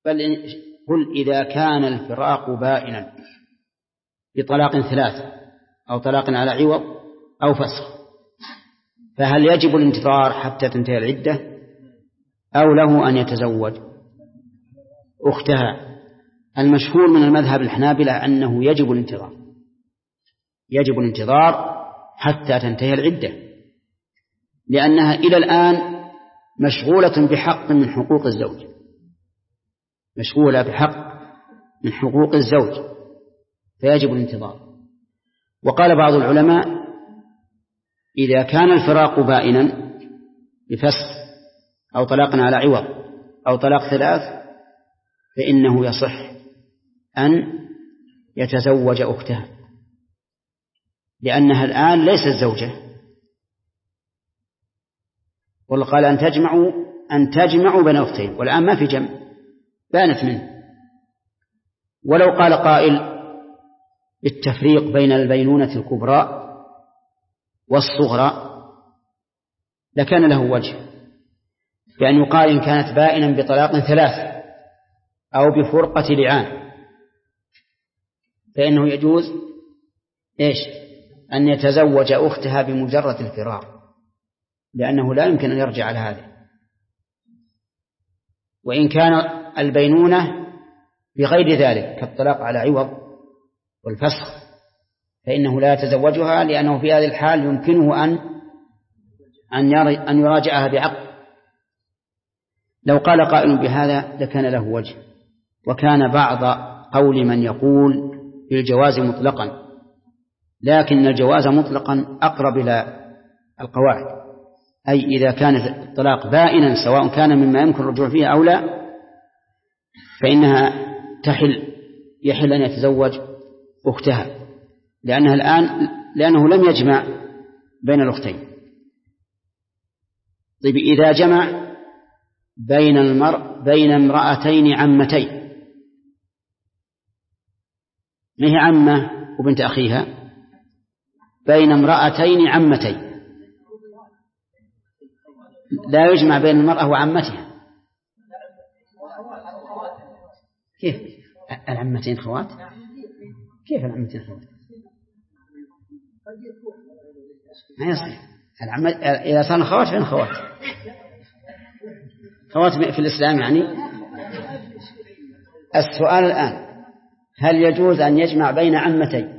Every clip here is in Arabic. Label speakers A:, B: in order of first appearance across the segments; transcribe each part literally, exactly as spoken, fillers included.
A: بل قل إذا كان الفراق بائنا بطلاق ثلاث أو طلاق على عوض أو فسخ، فهل يجب الانتظار حتى تنتهي العدة أو له أن يتزوج أختها؟ المشهور من المذهب الحنابلة أنه يجب الانتظار، يجب الانتظار حتى تنتهي العدة، لأنها إلى الآن مشغولة بحق من حقوق الزوج، مشغولة بحق من حقوق الزوج، فيجب الانتظار. وقال بعض العلماء إذا كان الفراق بائنا بفسخ أو طلاق على عوض أو طلاق ثلاث فإنه يصح أن يتزوج أختها، لأنها الآن ليست زوجة. وقال أن تجمعوا أن تجمعوا بين أختين، والآن ما في جمع، بانت منه. ولو قال قائل بالتفريق بين البينونة الكبرى والصغرى لكان له وجه، بأن يقال إن كانت بائنا بطلاق ثلاث أو بفرقة لعان فإنه يجوز إيش أن يتزوج أختها بمجرد الفراق، لأنه لا يمكن أن يرجع على هذا. وإن كان البينونة بغير ذلك كالطلاق على عوض والفسخ فإنه لا يتزوجها، لأنه في هذه الحال يمكنه أن أن يراجعها بعقد. لو قال قائل بهذا لكان له وجه. وكان بعض قول من يقول بالجواز مطلقا، لكن الجواز مطلقا أقرب إلى القواعد، أي إذا كان الطلاق بائنا سواء كان مما يمكن الرجوع فيه أو لا فإنها تحل يحل أن يتزوج أختها، لأنها الآن لأنه لم يجمع بين الأختين. طيب إذا جمع بين المرء بين امرأتين عمتين، ما هي عمة وبنت أخيها؟ بين امرأتين عمتين، لا يجمع بين المرأة وعمتها. كيف العمتين خوات؟ كيف العمتين خوات؟ ما يصح. العم... إذا صار خوات فين خوات؟ خوات في الإسلام يعني. السؤال الآن هل يجوز أن يجمع بين عمتين؟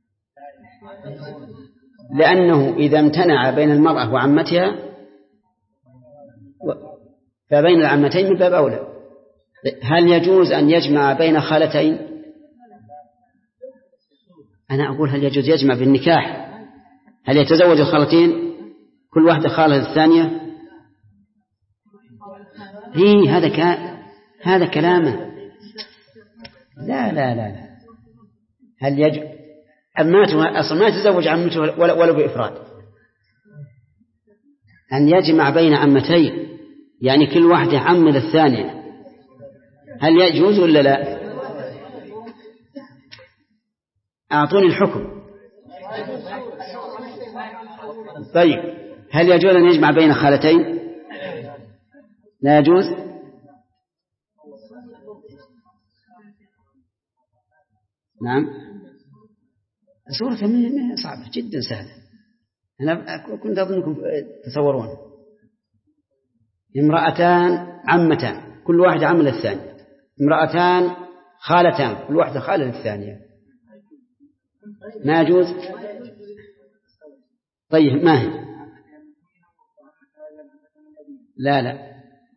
A: لأنه إذا امتنع بين المرأة وعمتها فبين العمتين من باب أولى. هل يجوز أن يجمع بين خالتين؟ أنا أقول هل يجوز يجمع بالنكاح؟ هل يتزوج الخالتين كل واحدة خالة الثانية؟ هي هذا ك... هذا كلامه. لا لا لا لا. هل يجوز أماته أصلا ما يتزوج عمته ولا, ولا بإفراد، أن يجمع بين عمتين يعني كل واحدة عم للثانية، هل يجوز ولا لا؟ أعطوني الحكم. طيب هل يجوز أن يجمع بين خالتين؟ لا يجوز. نعم. صورة منها صعبة جدا سهلة، أنا كنت أظنكم تصورون. امرأتان عمتان كل واحدة عم للثانية، امرأتان خالتان كل واحدة خالة للثانية، ما يجوز. طيب ما هي؟ لا لا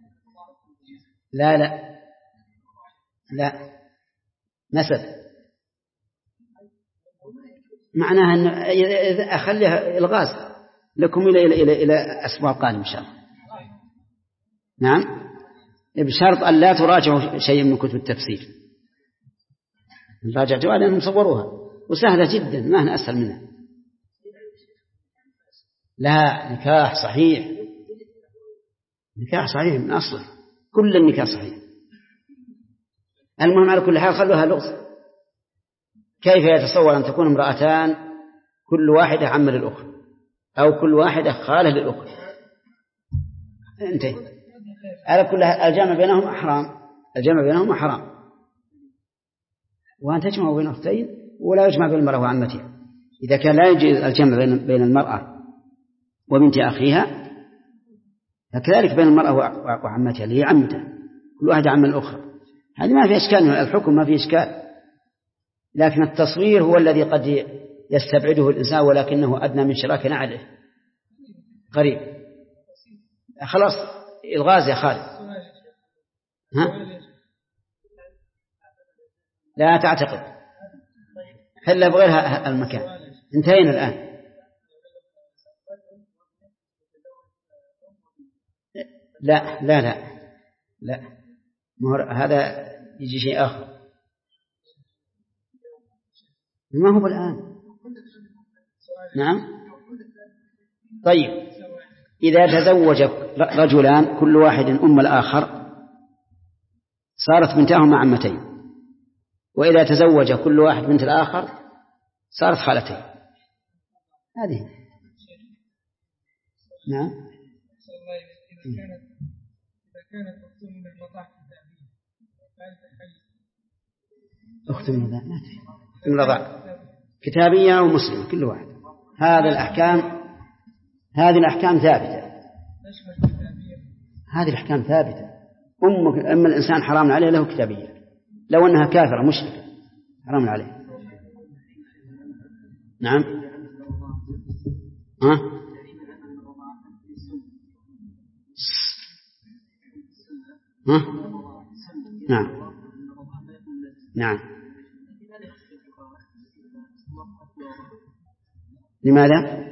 A: لا لا لا نسب، معناها أن أخليها الغاز لكم إلى إلى إلى إلى أسبوع القادم إن شاء الله. نعم، بشرط أن لا تراجعوا شيء من كتب التفسير. راجعتوا لأنهم صوروها وسهلة جدا، ما هي أسهل منها. لا، نكاح صحيح، نكاح صحيح من أصله، كل النكاح صحيح. المهم على كل حال خلوها لغز. كيف يتصور أن تكون امرأتان كل واحدة عم للأخرى أو كل واحدة خالة للأخرى؟ انتهي. على كل حال الجمع بينهم حرام الجمع بينهما حرام. وأن تجمع بين أختين ولا يجمع بين المرأة وعمتها. إذا كان لا يجوز الجمع بين المرأة وبنت أخيها فكذلك بين المرأة وعمتها اللي هي عمتها، كل واحدة عم الأخرى، هذه ما في إشكال، الحكم ما في إشكال. لكن التصوير هو الذي قد يستبعده الإنسان ولكنه أدنى من شراك نعله قريب. خلاص الغاز يا خالد. ها؟ لا تعتقد، هلا بغير المكان. انتهينا الآن. لا لا لا لا هذا يجي شيء آخر. ما هو الآن. نعم. طيب إذا تزوج رجلان كل واحد أم الآخر صارت بنتاهما عمتين، وإذا تزوج كل واحد بنت الآخر صارت خالتين. هذه نعم. أخت من الرضاع من الرضاع كتابية أو مسلمة كل واحد. هذا الأحكام هذه الأحكام ثابتة. هذه الأحكام ثابتة. أم أما الإنسان حرام عليه له كتابية، لو أنها كافرة مشركة حرام عليه. نعم. ها؟ ها؟ نعم نعم. لماذا؟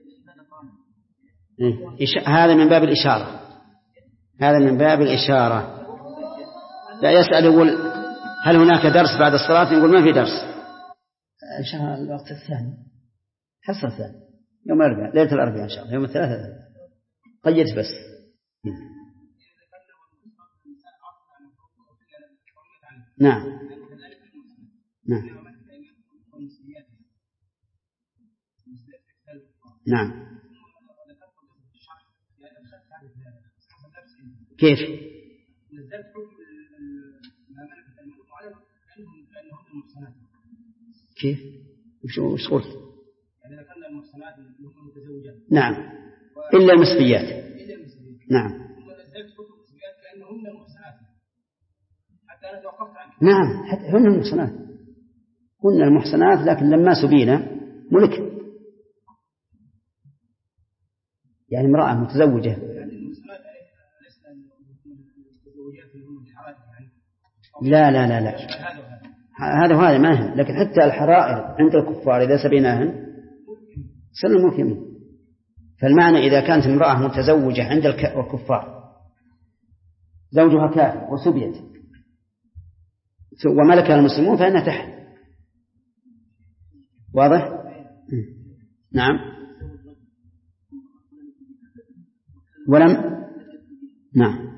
A: إيه؟ هذا من باب الإشارة، هذا من باب الإشارة. لا يسأل يقول هل هناك درس بعد الصلاة؟ يقول ما في درس إن شاء الله. الوقت الثاني حصة الثاني يوم الأربعاء ليلة الأربعاء إن شاء الله، يوم الثلاثاء قيد بس. نعم نعم نعم. كيف؟ كيف؟ وش قلت؟ نعم إلا المسبيات. نعم نعم هن المحصنات، هن المحصنات، لكن لما سبينا ملك، يعني امرأة متزوجة. لا لا لا لا هذا وهذا ما هم. لكن حتى الحرائر عند الكفار إذا سبيناهن صرنا ممكن. فالمعنى إذا كانت امرأة متزوجة عند الكفار زوجها كافر وسبيت وملكها المسلمون فإنها تحل. واضح؟ نعم. ولم نعم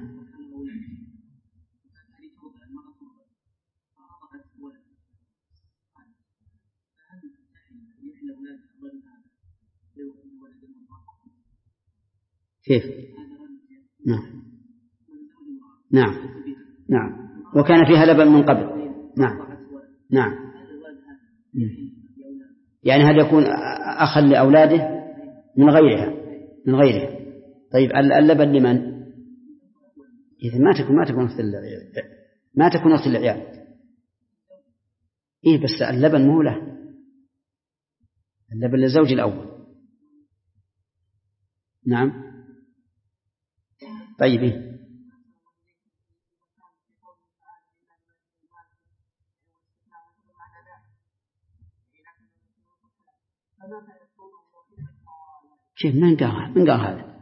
A: كيف؟ نعم نعم نعم وكان فيها لبن من قبل. نعم نعم. يعني هل يكون أخا لأولاده من غيرها من غيرها. طيب اللبن لمن؟ إذا ما تكون ما تكون أخت ما تكون أخت العيال. إيه بس اللبن مو له، اللبن للزوج الأول. نعم. طيب إيه؟ كيف؟ من قال من قال هذا؟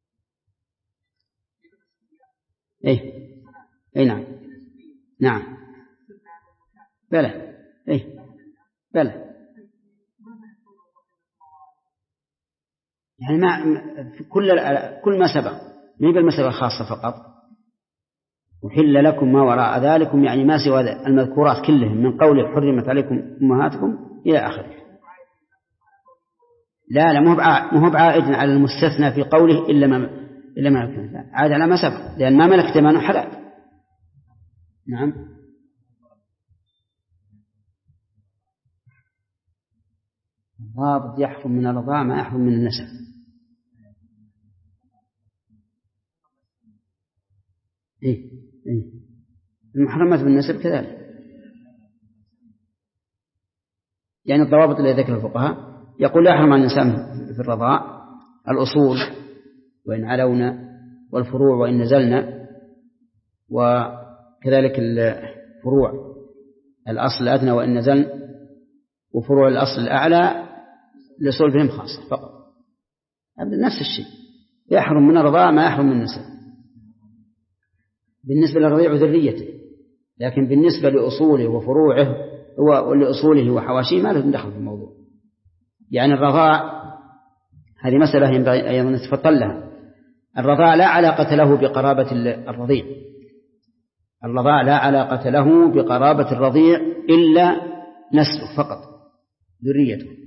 A: إيه إيه نعم نعم بلى إيه بلى. يعني ما كل كل ما سبق ما يبقى المسألة الخاصة فقط. وحل لكم ما وراء ذلكم يعني ما سوى المذكورات كلهم من قوله حرمت عليكم أمهاتكم إلى آخره. لا لا مو هو بعائد على المستثنى في قوله إلا ما إلا ما يكون عاد على ما سبق، لأن ما ملكت ما حلال. نعم. الضابط يحرم من الرضاع ما يحرم من النسب. إيه إيه المحرمات بالنسب كذلك. يعني الضوابط التي ذكر الفقهاء يقول يحرم على الإنسان في الرضاع الأصول وإن علونا، والفروع وإن نزلنا، وكذلك الفروع الأصل الأدنى وإن نزل، وفروع الأصل الأعلى لأصول بهم خاصة فقط. نفس الشيء يحرم من الرضاع ما يحرم من النسب بالنسبة للرضيع وذريته، لكن بالنسبة لأصوله وفروعه ولأصوله وحواشيه ما له دخل في الموضوع. يعني الرضاع هذه مسألة ينبغي أيضا نتفطن لها. الرضاع لا علاقة له بقرابة الرضيع، الرضاع لا علاقة له بقرابة الرضيع إلا نسله فقط، ذريته.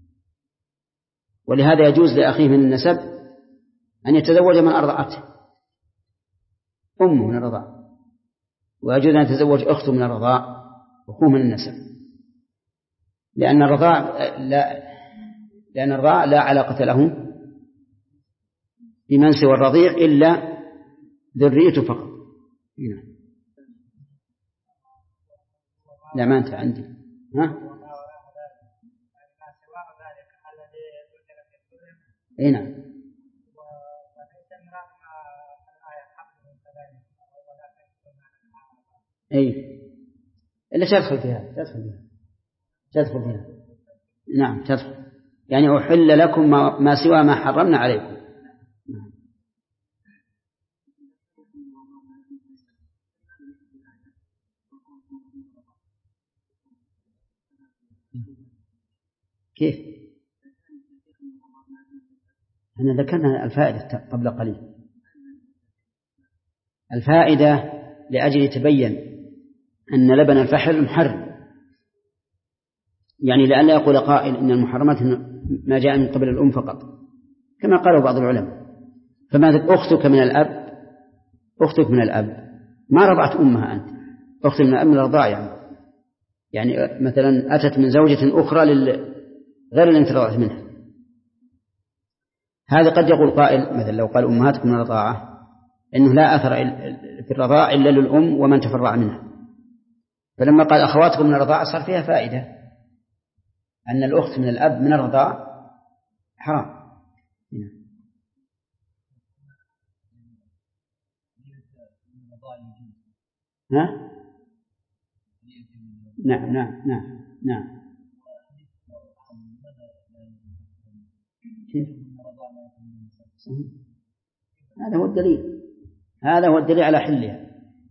A: ولهذا يجوز لأخيه من النسب أن يتزوج من أرضعته أمه من الرضاع، ويجوز أن يتزوج أخته من الرضاع وأخوه من النسب، لأن الرضاع لا لأن الرضاع لا علاقة له بمن سوى الرضيع إلا ذريته فقط. هنا. لا ما أنت عندي ها؟ هنا أي إلا تدخل فيها تدخل فيها تدخل فيها نعم تدخل. يعني أحل لكم ما سوى ما حرمنا عليكم. كيف؟ أنا ذكرنا الفائدة قبل قليل. الفائدة لأجل تبين أن لبن الفحل محرم، يعني لأن لا يقول قائل إن المحرمات ما جاء من قبل الأم فقط كما قالوا بعض العلماء. فماذا أختك من الأب؟ أختك من الأب ما رضعت أمها أنت، أختك من الأب من الرضاع، يعني يعني مثلا أتت من زوجة أخرى لل... غير اللي أنت رضعت منها. هذا قد يقول قائل مثلا لو قال أمهاتكم من الرضاعة إنه لا أثر في الرضاع إلا للأم ومن تفرع منها، فلما قال أخواتكم من الرضاعة صار فيها فائدة أن الأخت من الأب من الرضاع حرام. ها؟ نعم نعم نعم نعم. كيف؟ هذا هو الدليل، هذا هو الدليل على حلها.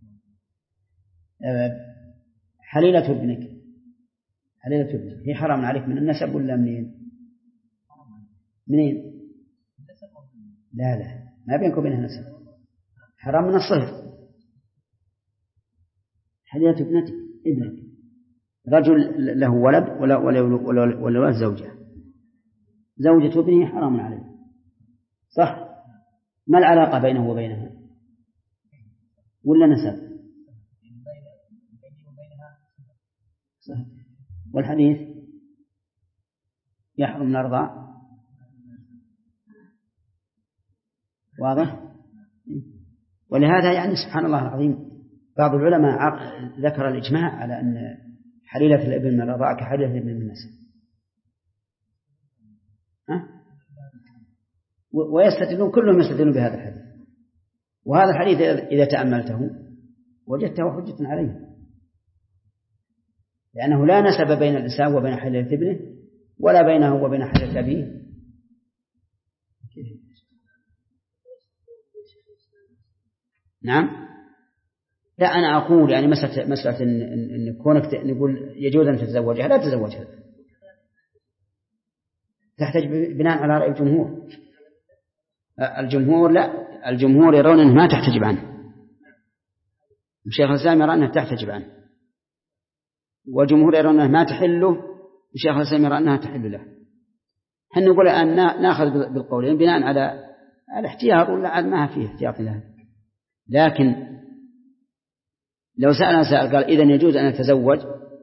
A: حليلة ابنك حليلة ابنك هي حرام عليك من النسب ولا منين؟ منين؟ لا لا ما بينك وبينها نسب، حرام من الصهر. حليلة ابنتك ابنك رجل له ولد ولا ولا ولا ولا زوجة، زوجة ابنه حرام عليه صح؟ ما العلاقة بينه وبينها ولا نسب؟ صح. والحديث يحرم من الرضاع واضح. ولهذا يعني سبحان الله العظيم بعض العلماء ذكر الإجماع على أن حليلة الابن من الرضاعة كحليلة الابن من النسب، ها؟ ويستدلون كلهم يستدلون بهذا الحديث. وهذا الحديث إذا تأملته وجدته حجة عليه، لأنه لا نسب بين الإنسان وبين حليلة ابنه ولا بينه وبين حليلة أبيه. نعم لا أنا أقول يعني مسألة مسألة إن, إن كونك نقول يجوز أن تتزوجها لا تتزوجها، تحتاج بناء على رأي الجمهور. الجمهور لا الجمهور يرون أنه ما تحتجب عنه، الشيخ الإسلام يرى أنها تحتجب عنه، والجمهور يرون أنها ما تحله، الشيخ الإسلام يرى أنها تحل له. هل نقول أن نأخذ بالقولين بناء على الاحتياط ولا ما فيه احتياط له؟ لكن لو سألنا سائل قال إذن يجوز أن أتزوج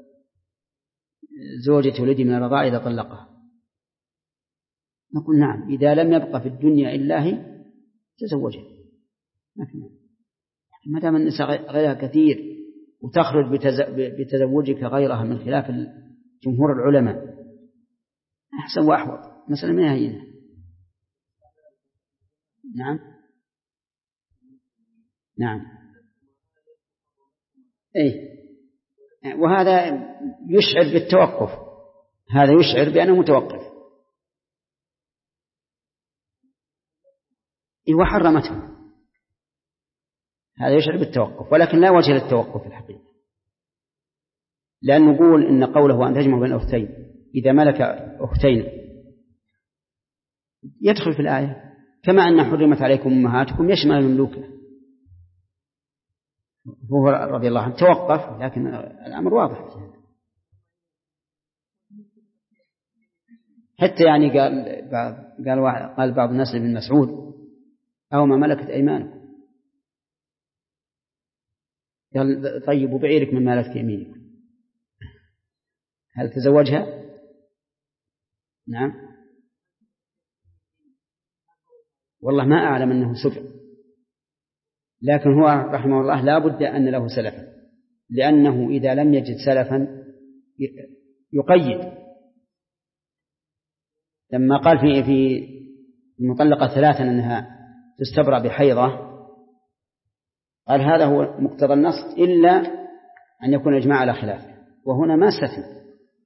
A: زوجة ولدي من الرضاعة إذا طلقها، نقول نعم إذا لم يبقى في الدنيا إلا هي تزوجها، ما دام النساء غيرها كثير وتخرج بتزوجك غيرها من خلاف جمهور العلماء أحسن وأحوط، مثلا ما هينا. نعم نعم إيه، وهذا يشعر بالتوقف، هذا يشعر بأنه متوقف. إيه وحرمته، هذا يشعر بالتوقف، ولكن لا وجه للتوقف في الحقيقة، لأن نقول إن قوله أن تجمع بين أختين إذا ملك أختين يدخل في الآية، كما أن حرمت عليكم أمهاتكم يشمل المملوكة. هو رضي الله عنه توقف، لكن الأمر واضح، حتى يعني قال قال قال بعض الناس لابن مسعود أو ما ملكت أيمانكم، قال طيب بعيرك من مالك يمينكم، هل تزوجها؟ نعم والله ما أعلم أنه سبع، لكن هو رحمه الله لا بد أن له سلفا، لأنه إذا لم يجد سلفا يقيد. لما قال في في المطلقة ثلاثا أنها تستبرأ بحيضة، قال هذا هو مقتضى النص إلا أن يكون إجماع على خلافه، وهنا ما استثنى.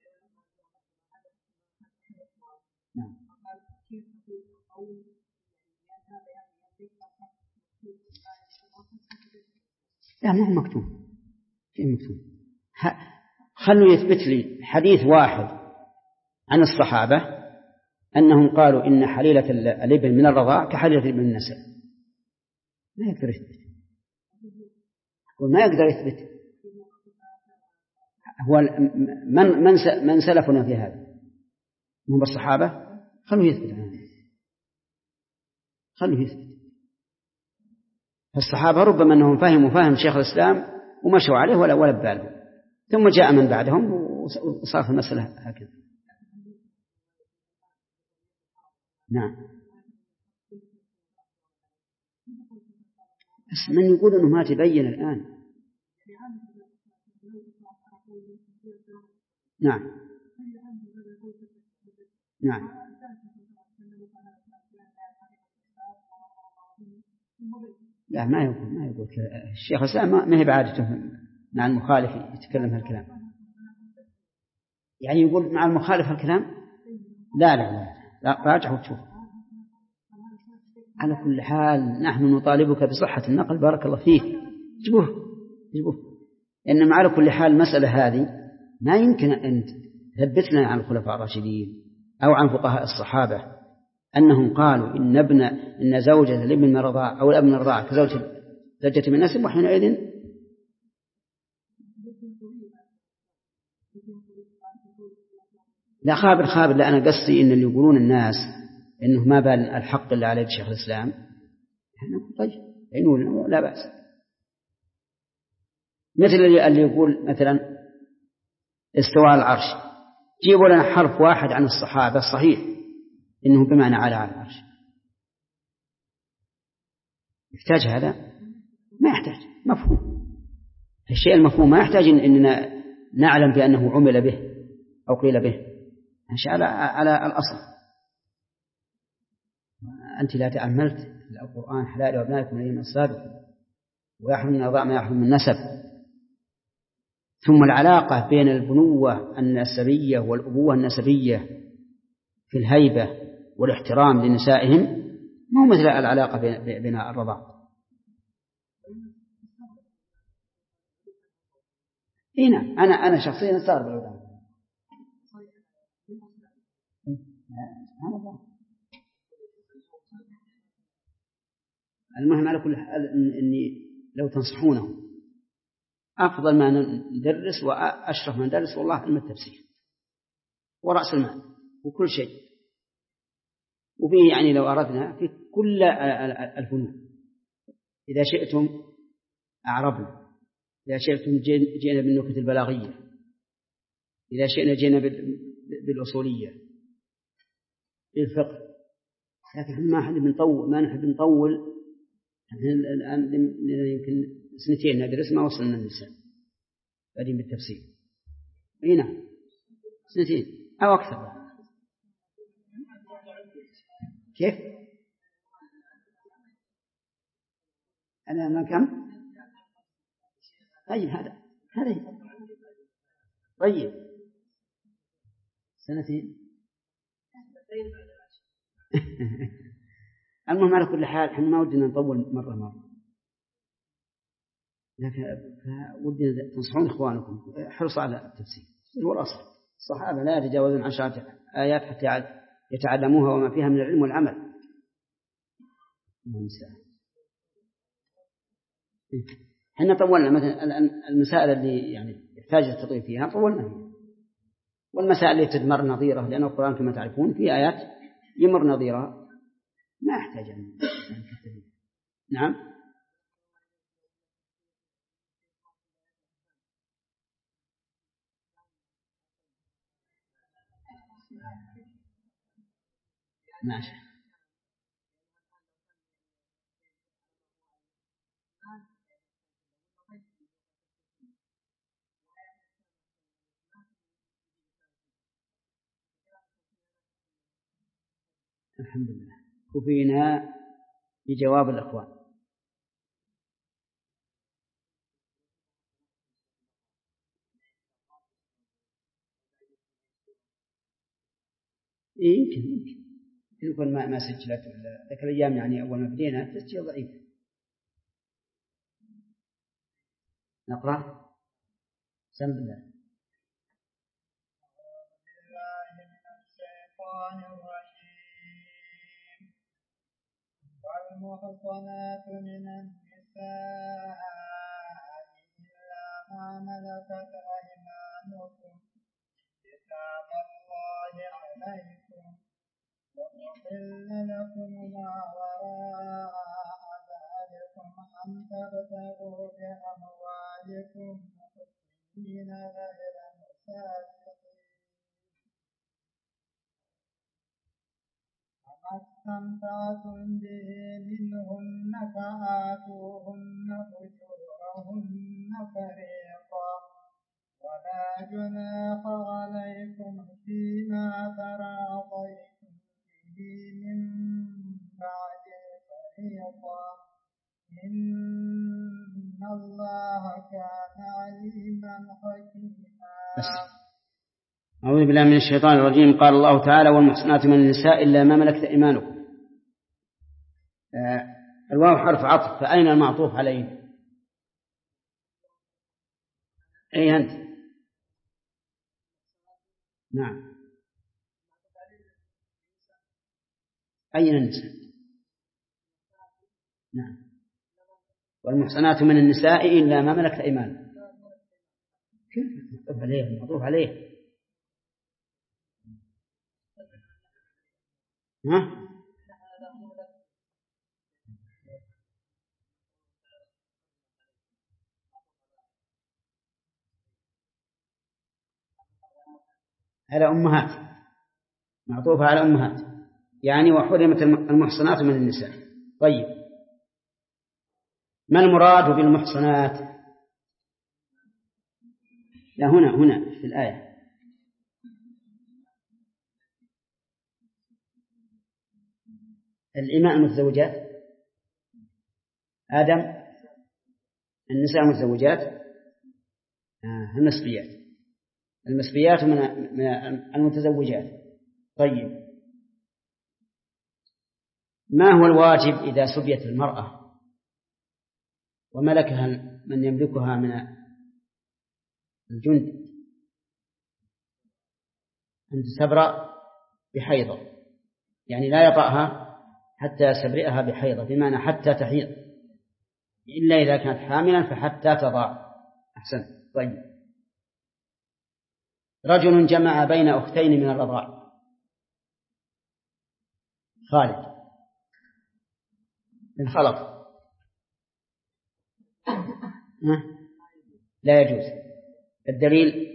A: لا ما هو مكتوب، شيء مكتوب، خلوا يثبت لي حديث واحد عن الصحابة أنهم قالوا إن حليلة الابن من الرضاع كحليلة الابن من النسب، ما يقدر يثبت، وما يقدر يثبت. هو من من من سلفنا في هذا هم الصحابة، خلوا يثبت عنه، خلوا يثبت. الصحابة ربما أنهم فهموا فهم شيخ الإسلام ومشوا عليه ولا ولا ببالهم، ثم جاء من بعدهم وصار في المسألة هكذا. نعم بس من يقول أنه ما تبين الآن. نعم نعم لا ما يقول ما يقول الشيخ الإسلام ما هي بعادته مع المخالف يتكلم هالكلام، يعني يقول مع المخالف هالكلام. لا لا لا, لا راجع وتشوف. على كل حال نحن نطالبك بصحة النقل، بارك الله فيك، جبوه جبوه. إنما على كل حال المسألة هذه ما يمكن أن تثبتنا عن الخلفاء الراشدين أو عن فقهاء الصحابة أنهم قالوا إن ابن إن زوجة الابن من الرضاعة أو الأب من الرضاعة كزوجة زوجة من النسب، وحينئذ لا خابر خابر. لا أنا قصدي إن اللي يقولون الناس إنه ما بال الحق اللي عليه شيخ الإسلام، طيب يقولون لا بأس. مثل اللي يقول مثلا استواء العرش، جيبوا لنا حرف واحد عن الصحابة صحيح إنه بمعنى على على العرش. يحتاج هذا؟ ما يحتاج، مفهوم. الشيء المفهوم ما يحتاج إننا نعلم بأنه عمل به أو قيل به، ماشي على على الأصل. أنت لا تأملت القرآن حلال وأبنائكم من الصادق ويحرم من الرضاع ما يحرم من النسب، ثم العلاقة بين البنوة النسبية والأبوة النسبية في الهيبة والاحترام لنسائهم ما هو مثل العلاقة بين الرضاع. هنا أنا أنا شخصيا استغرب الأولاد. المهم على كل حال إني لو تنصحونه أفضل ما ندرس وأشرف ما ندرس والله علم التفسير ورأس المال وكل شيء، وفيه يعني لو أردنا في كل الفنون إذا شئتم أعربنا إذا شئتم جئنا بالنكت البلاغية، إذا شئنا جئنا بالأصولية بالفقه. لكن ما حد بنطول، ما نحب نطول. الآن يمكن سنتين ندرس ما وصلنا النساء بعدين بالتفسير. أي نعم سنتين أو أكثر. كيف؟ أنا ما كم؟ طيب هذا هذا طيب سنتين. المهم على كل حال احنا ما ودنا نطول مرة مرة، لكن ودنا تنصحون إخوانكم حرصوا على التفسير. هو الأصل الصحابة لا يتجاوزون عشرة آيات حتى يتعلموها وما فيها من العلم والعمل. احنا طولنا مثلا المسائل اللي يعني يحتاج التطويل فيها طولنا فيها، والمسائل اللي تدمر نظيرة، لأن القرآن كما تعرفون في آيات يمر نظيرها ما يحتاج أن نكتب. نعم ماشي. الحمد لله كفينا بجواب الأخوان. يمكن يمكن يكون ما ما سجلت ذاك الأيام، يعني أول ما بدينا التسجيل ضعيف. نقرأ سم بالله.
B: والمحصنات من النساء إلا ما ملكت أيمانكم كتاب الله عليكم، وأحل لكم ما وراء ذلكم أن تبتغوا بأموالكم محسنين غير مسافحين. فما استمتعتم به منهن فآتوهن أجورهن فريضة، ولا جناح عليكم فيما تراضيتم به من بعد الفريضة، إن الله كان عليما حكيما.
A: أعوذ بالله من الشيطان الرجيم. قال الله تعالى والمحصنات من النساء إلا ما ملكت أيمانكم. آه الواو حرف عطف، فأين المعطوف عليه؟ أي أنت؟ نعم أين النساء؟ نعم والمحصنات من النساء إلا ما ملكت أيمانكم. كيف معطوف عليه؟ معطوف عليه ها؟ على أمهات، معطوفة على أمهات، يعني وحرمت المحصنات من النساء. طيب ما المراد بالمحصنات؟ لا هنا هنا في الآية الإماء متزوجات آدم، النساء متزوجات آه المسبيات، المسبيات من المتزوجات. طيب ما هو الواجب إذا سبيت المرأة وملكها من يملكها من الجند؟ أن تستبرأ بحيضة، يعني لا يطأها حتى يستبرئها بحيضة، بمعنى حتى تحيض، إلا إذا كانت حاملا فحتى تضع. أحسن. طيب رجل جمع بين أختين من الرضاع. خالد الخلط لا يجوز. الدليل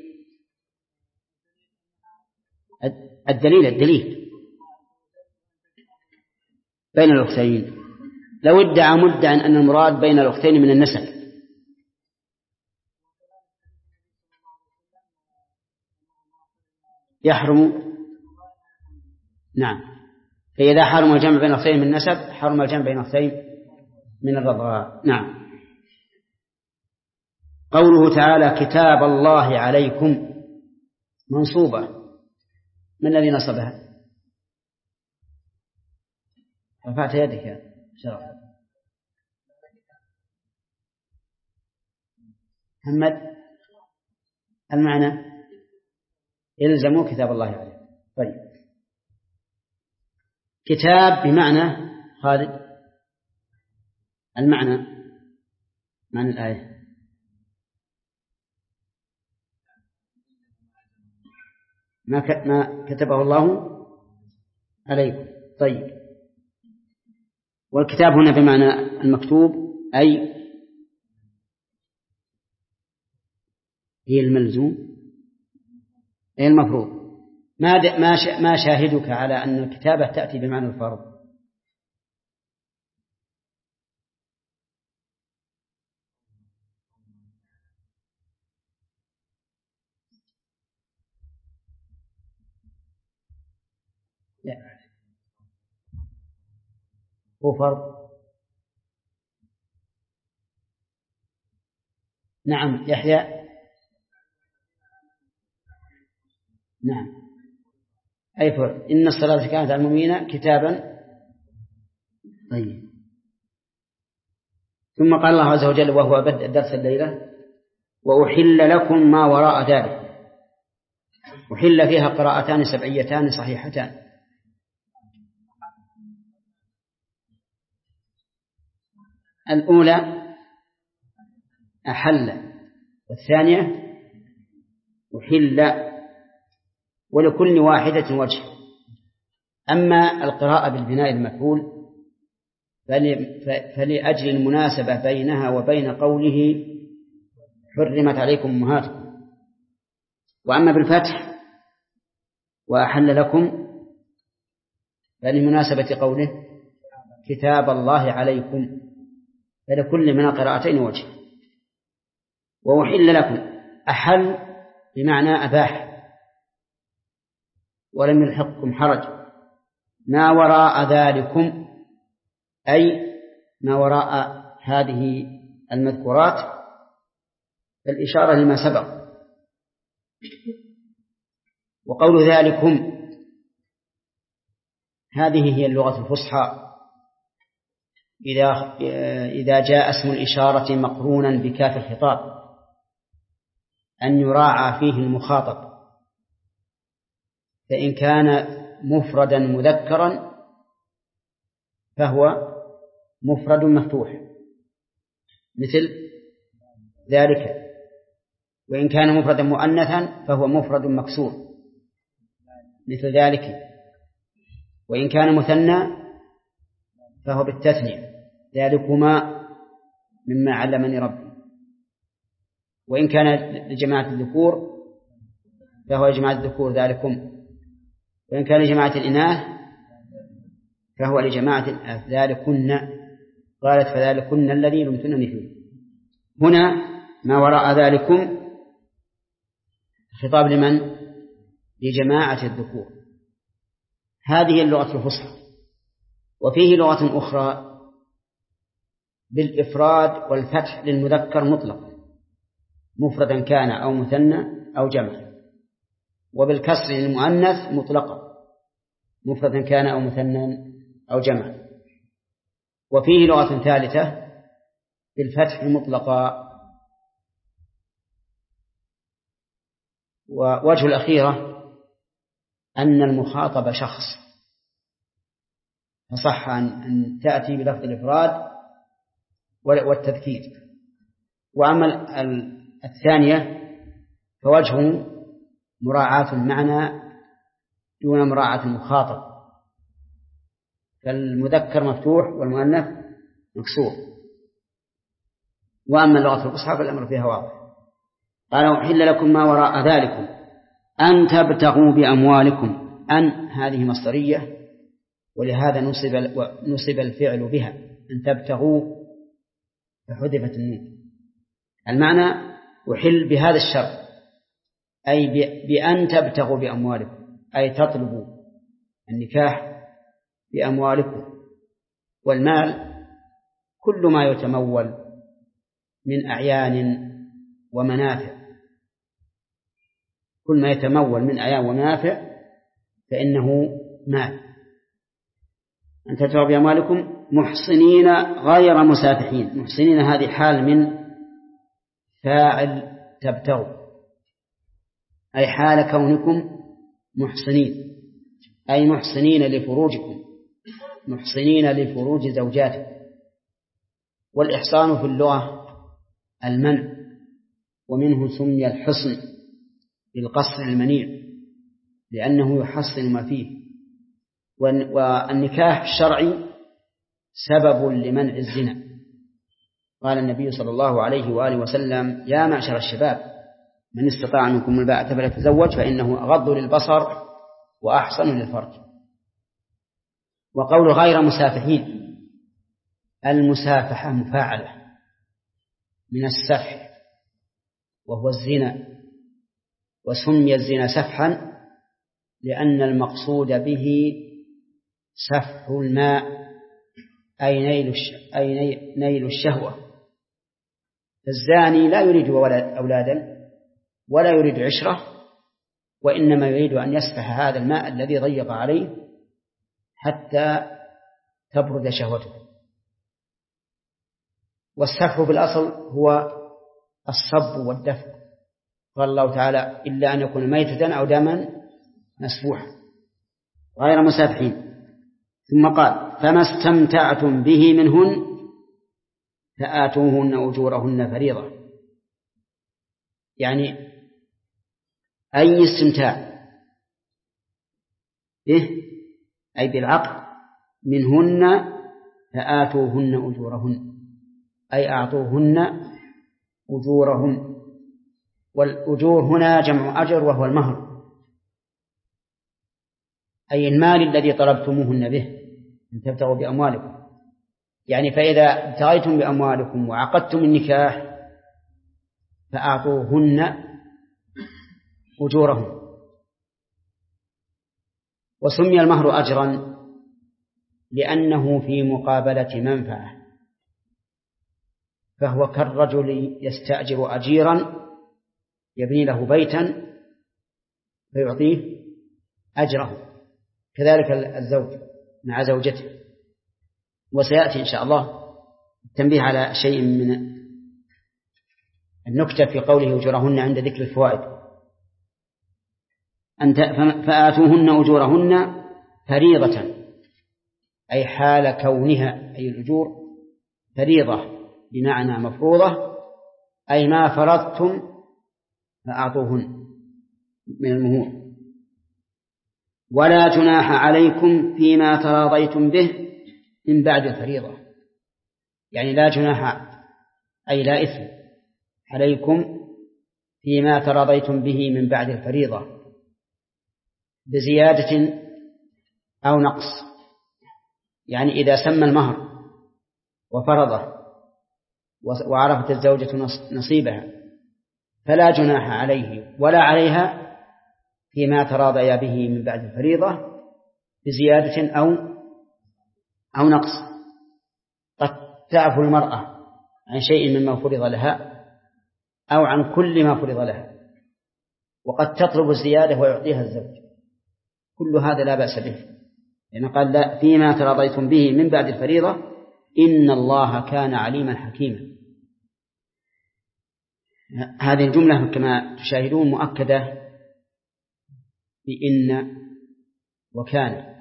A: الدليل الدليل بين الأختين. لو ادعى مدعى أن المراد بين الأختين من النسب يحرم. نعم، فإذا حرم الجمع بين أختين من النسب حرم الجمع بين أختين من الرضاعة. نعم. قوله تعالى كتاب الله عليكم منصوبة، من الذي نصبها؟ رفعت يدك يا شرف محمد. المعنى إلزموا كتاب الله عليكم. طيب، كتاب بمعنى خالد المعنى معنى الآية ما كتبه الله عليكم. طيب، والكتاب هنا بمعنى المكتوب أي هي الملزوم أي المفروض. ما ما شاهدك على أن الكتابة تأتي بمعنى الفرض؟ لا، هو فرض. نعم يحيى. نعم، أي فرض. إن الصلاة كانت على المؤمنين كتابا. طيب، ثم قال الله عز وجل وهو بدء درس الليلة وأحل لكم ما وراء ذلك. أحل فيها قراءتان سبعيتان صحيحتان. الأولى أحل، والثانية أحل، ولكل واحدة وجه. أما القراءة بالبناء المفعول فلأجل المناسبة بينها وبين قوله حرمت عليكم أمهاتكم. وأما بالفتح وأحل لكم فلمناسبة قوله كتاب الله عليكم، فلكل من القراءتين وجه. وأحل لكم أحل بمعنى أباح ولم يلحقكم حرج. ما وراء ذلكم أي ما وراء هذه المذكورات، الإشارة لما سبق. وقول ذلكم هذه هي اللغة الفصحى إذا إذا جاء اسم الإشارة مقرونا بكاف الخطاب أن يراعى فيه المخاطب، فإن كان مفردا مذكرا فهو مفرد مفتوح مثل ذلك، وإن كان مفردا مؤنثا فهو مفرد مكسور مثل ذلك، وإن كان مثنى فهو بالتثنية ذلكما مما علمني ربي، وإن كان لجماعة الذكور فهو لجماعة الذكور ذلكم، وإن كان لجماعة الإناث فهو لجماعة الإناث ذلكن. قالت فذلكن الذي لمتنني فيه. هنا ما وراء ذلكم خطاب لمن؟ لجماعة الذكور. هذه اللغة الفصحى. وفيه لغة أخرى بالإفراد والفتح للمذكر مطلق مفردا كان أو مثنى أو جمع، وبالكسر للمؤنث مطلقا مفردا كان أو مثنى أو جمع. وفيه لغة ثالثة بالفتح المطلقة. ووجه الأخيرة أن المخاطب شخص فصح أن تأتي بلفظ الإفراد والتذكير. وأما الثانية فوجه مراعاة المعنى دون مراعاة المخاطب، فالمذكر مفتوح والمؤنث مكسور. وأما اللغة الفصحى فالأمر فيها واضح. قال أحل لكم ما وراء ذلكم أن تبتغوا بأموالكم. أن هذه مصدرية، ولهذا نصب نصب الفعل بها، أن تبتغوا فحذفت النون. المعنى أحل بهذا الشرط، أي بأن تبتغوا بأموالكم، أي تطلبوا النكاح بأموالكم. والمال كل ما يتمول من أعيان ومنافع، كل ما يتمول من أعيان ومنافع فإنه مال. أن تبتغوا بأموالكم محصنين غير مسافحين. محصنين هذه حال من فاعل تبتغوا، أي حال كونكم محصنين، أي محصنين لفروجكم، محصنين لفروج زوجاتكم. والإحصان في اللغة المنع، ومنه سمي الحصن بالقصر المنيع لأنه يحصن ما فيه. والنكاح الشرعي سبب لمنع الزنا. قال النبي صلى الله عليه وآله وسلم: يا معشر الشباب من استطاع منكم الباءة فليتزوج فإنه أغض للبصر وأحصن للفرج. وقول غير مسافحين، المسافحة مفاعلة من السفح وهو الزنا، وسمي الزنا سفحا لأن المقصود به سفح الماء، أي نيل أي نيل الشهوة. الزاني لا يريد أولادا ولا يريد عشرة، وإنما يريد أن يسفح هذا الماء الذي ضيق عليه حتى تبرد شهوته. والسفح في الأصل هو الصب والدفع. قال الله تعالى: إلا أن يكون ميتة أو دما مسفوحا غير مسافحين. ثم قال: فما استمتعتم به منهن فآتوهن أجورهن فريضة. يعني أي استمتاع به أي بالعقل منهن فآتوهن أجورهن، أي أعطوهن أجورهن. والأجور هنا جمع أجر وهو المهر، أي المال الذي طلبتموهن به أن تبتغوا بأموالكم. يعني فإذا ابتغيتم بأموالكم وعقدتم النكاح فأعطوهن أجورهم. وسمي المهر أجرا لأنه في مقابلة منفعة، فهو كالرجل يستأجر أجيرا يبني له بيتا فيعطيه أجره، كذلك الزوج مع زوجته. وسيأتي إن شاء الله التنبيه على شيء من النكتة في قوله أجورهن عند ذكر الفوائد. فآتوهن أجورهن فريضة، أي حال كونها، أي الأجور فريضة بمعنى مفروضة، أي ما فرضتم فأعطوهن من المهور. ولا جناح عليكم فيما تراضيتم به من بعد الفريضة، يعني لا جناح أي لا إثم عليكم فيما تراضيتم به من بعد الفريضة بزيادة أو نقص. يعني إذا سمى المهر وفرضه وعرفت الزوجة نصيبها فلا جناح عليه ولا عليها فيما تراضيا به من بعد الفريضة بزيادة أو أو نقص. قد تعفو المرأة عن شيء مما فرض لها أو عن كل ما فرض لها، وقد تطلب الزيادة ويعطيها الزوج، كل هذا لا بأس به، لأنه يعني قال لا فيما تراضيتم به من بعد الفريضة إن الله كان عليما حكيما. هذه الجملة كما تشاهدون مؤكدة بإن وكان،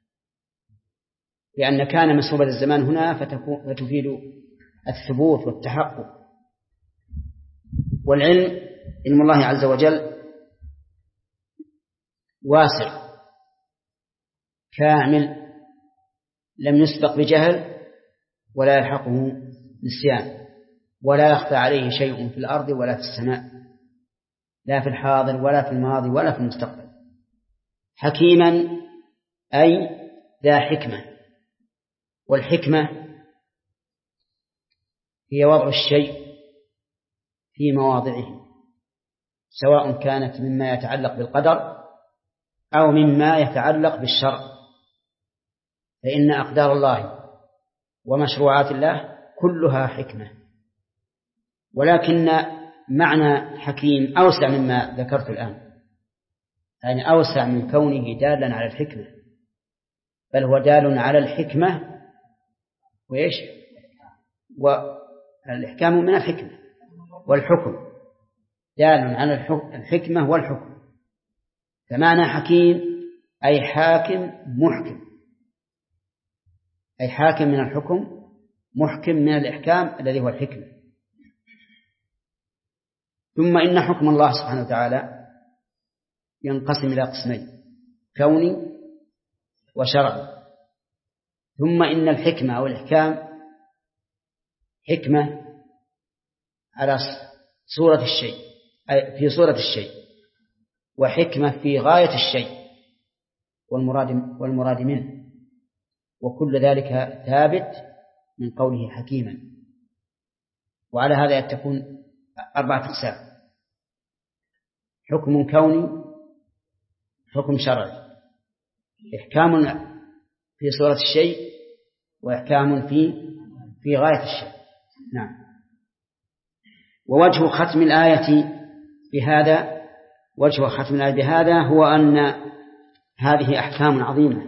A: لأن كان مسبوبة الزمان هنا فتفيد الثبوت والتحقق. والعلم علم الله عز وجل واسع كامل، لم يسبق بجهل ولا يلحقه نسيان، ولا يخفى عليه شيء في الأرض ولا في السماء. لا في الحاضر ولا في الماضي ولا في المستقبل. حكيما أي ذا حكمة، والحكمة هي وضع الشيء في مواضعه، سواء كانت مما يتعلق بالقدر أو مما يتعلق بالشرع، فإن أقدار الله ومشروعات الله كلها حكمة. ولكن معنى حكيم أوسع مما ذكرت الآن، يعني أوسع من كونه دالا على الحكمة، بل هو دال على الحكمة وإيش؟ والإحكام من الحكمة، والحكم دال على الحكمة والحكم. فمعنى حكيم أي حاكم محكم، أي حاكم من الحكم محكم من الإحكام الذي هو الحكمة. ثم إن حكم الله سبحانه وتعالى ينقسم إلى قسمين، كوني وشرعي. ثم إن الحكمة أو الإحكام حكمة على صورة الشيء، أي في صورة الشيء، وحكمة في غاية الشيء والمراد, والمراد منه، وكل ذلك ثابت من قوله حكيما. وعلى هذا تكون أربعة أقسام: حكم كوني، حكم شرعي، إحكام في صورة الشيء، وإحكام في في غاية الشيء. نعم. ووجه ختم الآية بهذا وجه ختم الآية بهذا هو أن هذه أحكام عظيمة.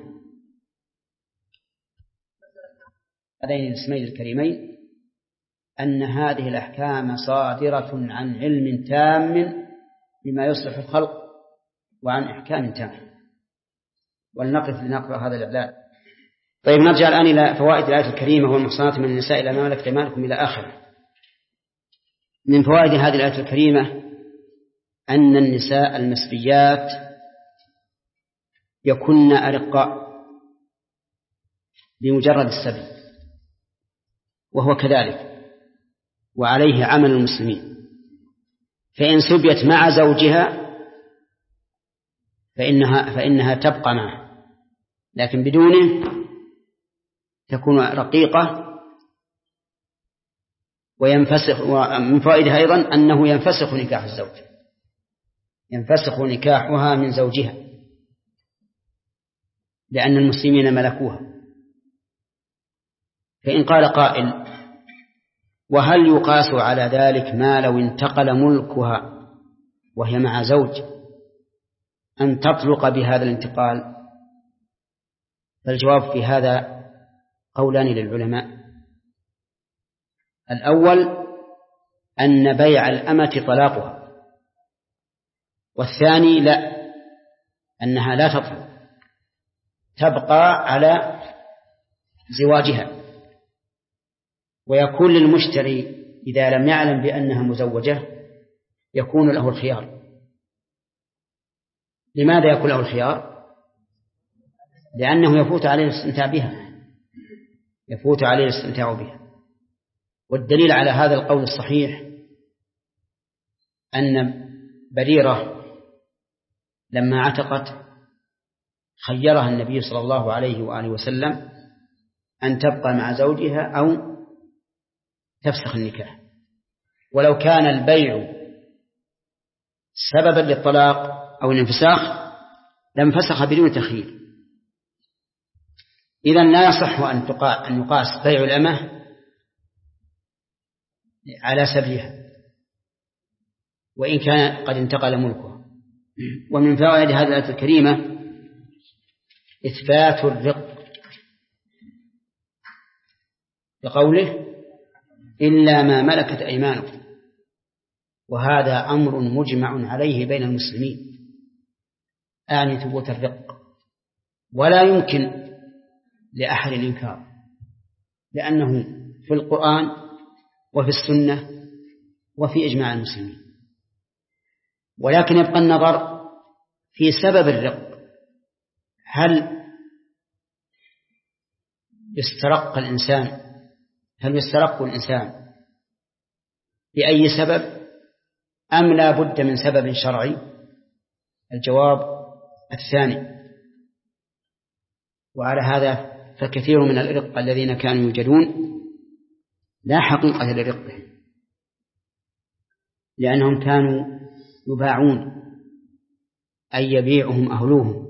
A: هذين الاسمين الكريمين أن هذه الأحكام صادرة عن علم تام بما يصلح الخلق وعن إحكام تام. ولنقف لنقرأ هذا الإعلان. طيب، نرجع الآن إلى فوائد الآية الكريمة: والمحصنات من النساء إلا ما ملكت أيمانكم إلى آخره. من فوائد هذه الآية الكريمة أن النساء المسبيات يكن أرقاء بمجرد السبي، وهو كذلك، وعليه عمل المسلمين. فإن سبيت مع زوجها فإنها, فإنها تبقى معه، لكن بدونه تكون رقيقة وينفسخ. ومن فوائدها أيضا أنه ينفسخ نكاح الزوج، ينفسخ نكاحها من زوجها، لأن المسلمين ملكوها. فإن قال قائل: وهل يقاس على ذلك ما لو انتقل ملكها وهي مع زوج أن تطلق بهذا الانتقال؟ فالجواب في هذا قولان للعلماء: الأول أن بيع الأمة طلاقها، والثاني لا، أنها لا تطلق، تبقى على زواجها. ويكون للمشتري إذا لم يعلم بأنها مزوجة يكون له الخيار. لماذا يكون له الخيار؟ لأنه يفوت عليه الاستمتاع بها، يفوت عليه الاستمتاع بها. والدليل على هذا القول الصحيح أن بريرة لما عتقت خيرها النبي صلى الله عليه وآله وسلم أن تبقى مع زوجها أو تفسخ النكاح. ولو كان البيع سببا للطلاق أو الانفساخ لانفسخ بدون تخيير. إذن لا يصح أن يقاس بيع الأمة على سبيها وإن كان قد انتقل ملكها. ومن فوائد هذه الآية الكريمة إثبات الرق بقوله: إلا ما ملكت أيمانكم. وهذا أمر مجمع عليه بين المسلمين، أعني ثبوت الرق، ولا يمكن لأحد الإنكار، لأنه في القرآن وفي السنة وفي إجماع المسلمين. ولكن يبقى النظر في سبب الرق، هل يسترق الإنسان هل يسترق الإنسان بأي سبب، أم لا بد من سبب شرعي؟ الجواب الثاني. وعلى هذا فكثير من الإرق الذين كانوا يوجدون لا حقيقة لرقهم، لأنهم كانوا يباعون، أي يبيعهم أهلوهم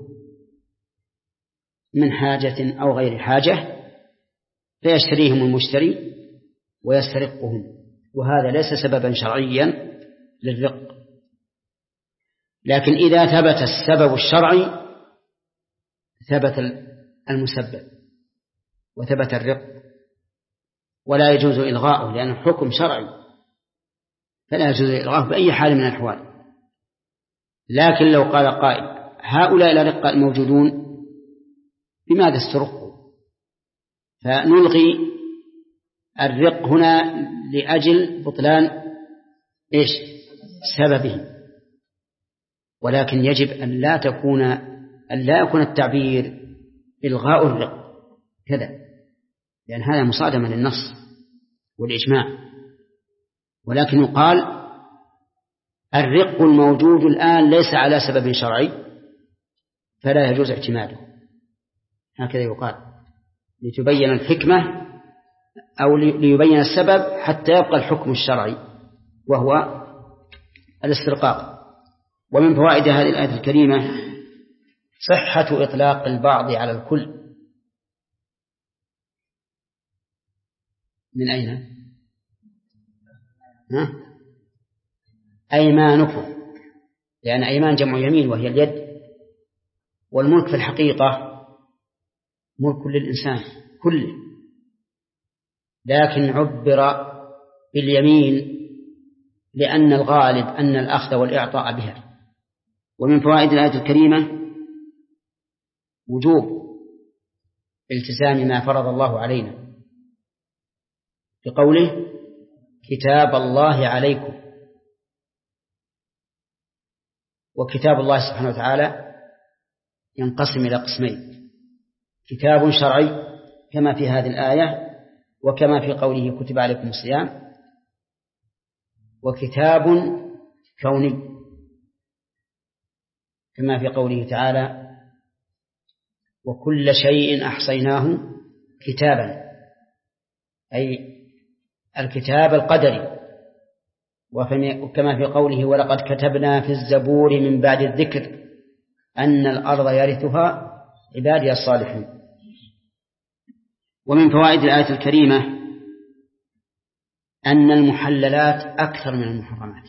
A: من حاجة أو غير حاجة، فيشتريهم المشتري ويسترقهم، وهذا ليس سببا شرعيا للرق. لكن إذا ثبت السبب الشرعي ثبت المسبب وثبت الرق، ولا يجوز إلغاؤه لأنه حكم شرعي، فلا يجوز إلغاؤه بأي حال من الأحوال. لكن لو قال قائل هؤلاء الأرقاء الموجودون بماذا استرقوا؟ فنلغي الرق هنا لأجل بطلان إيش؟ سببه. ولكن يجب أن لا تكون أن لا يكون التعبير إلغاء الرق كذا، لأن هذا مصادمة للنص والإجماع. ولكن يقال الرق الموجود الآن ليس على سبب شرعي فلا يجوز اعتماده، هكذا يقال لتبين الحكمة أو ليبين السبب حتى يبقى الحكم الشرعي وهو الاسترقاق. ومن فوائد هذه الآية الكريمة صحة إطلاق البعض على الكل. من أين؟ ها؟ أيمانكم، لأن أيمان جمع يمين وهي اليد، والملك في الحقيقة ملك للإنسان كله، لكن عبر باليمين لأن الغالب أن الأخذ والإعطاء بها. ومن فوائد الآية الكريمة وجوب التزام ما فرض الله علينا بقوله كتاب الله عليكم. وكتاب الله سبحانه وتعالى ينقسم إلى قسمين: كتاب شرعي كما في هذه الآية وكما في قوله كتب عليكم الصيام، وكتاب كوني كما في قوله تعالى وكل شيء أحصيناه كتابا، أي الكتاب القدري. وكما في قوله ولقد كتبنا في الزبور من بعد الذكر أن الأرض يرثها عبادي الصالحون. ومن فوائد الآية الكريمة أن المحللات أكثر من المحرمات.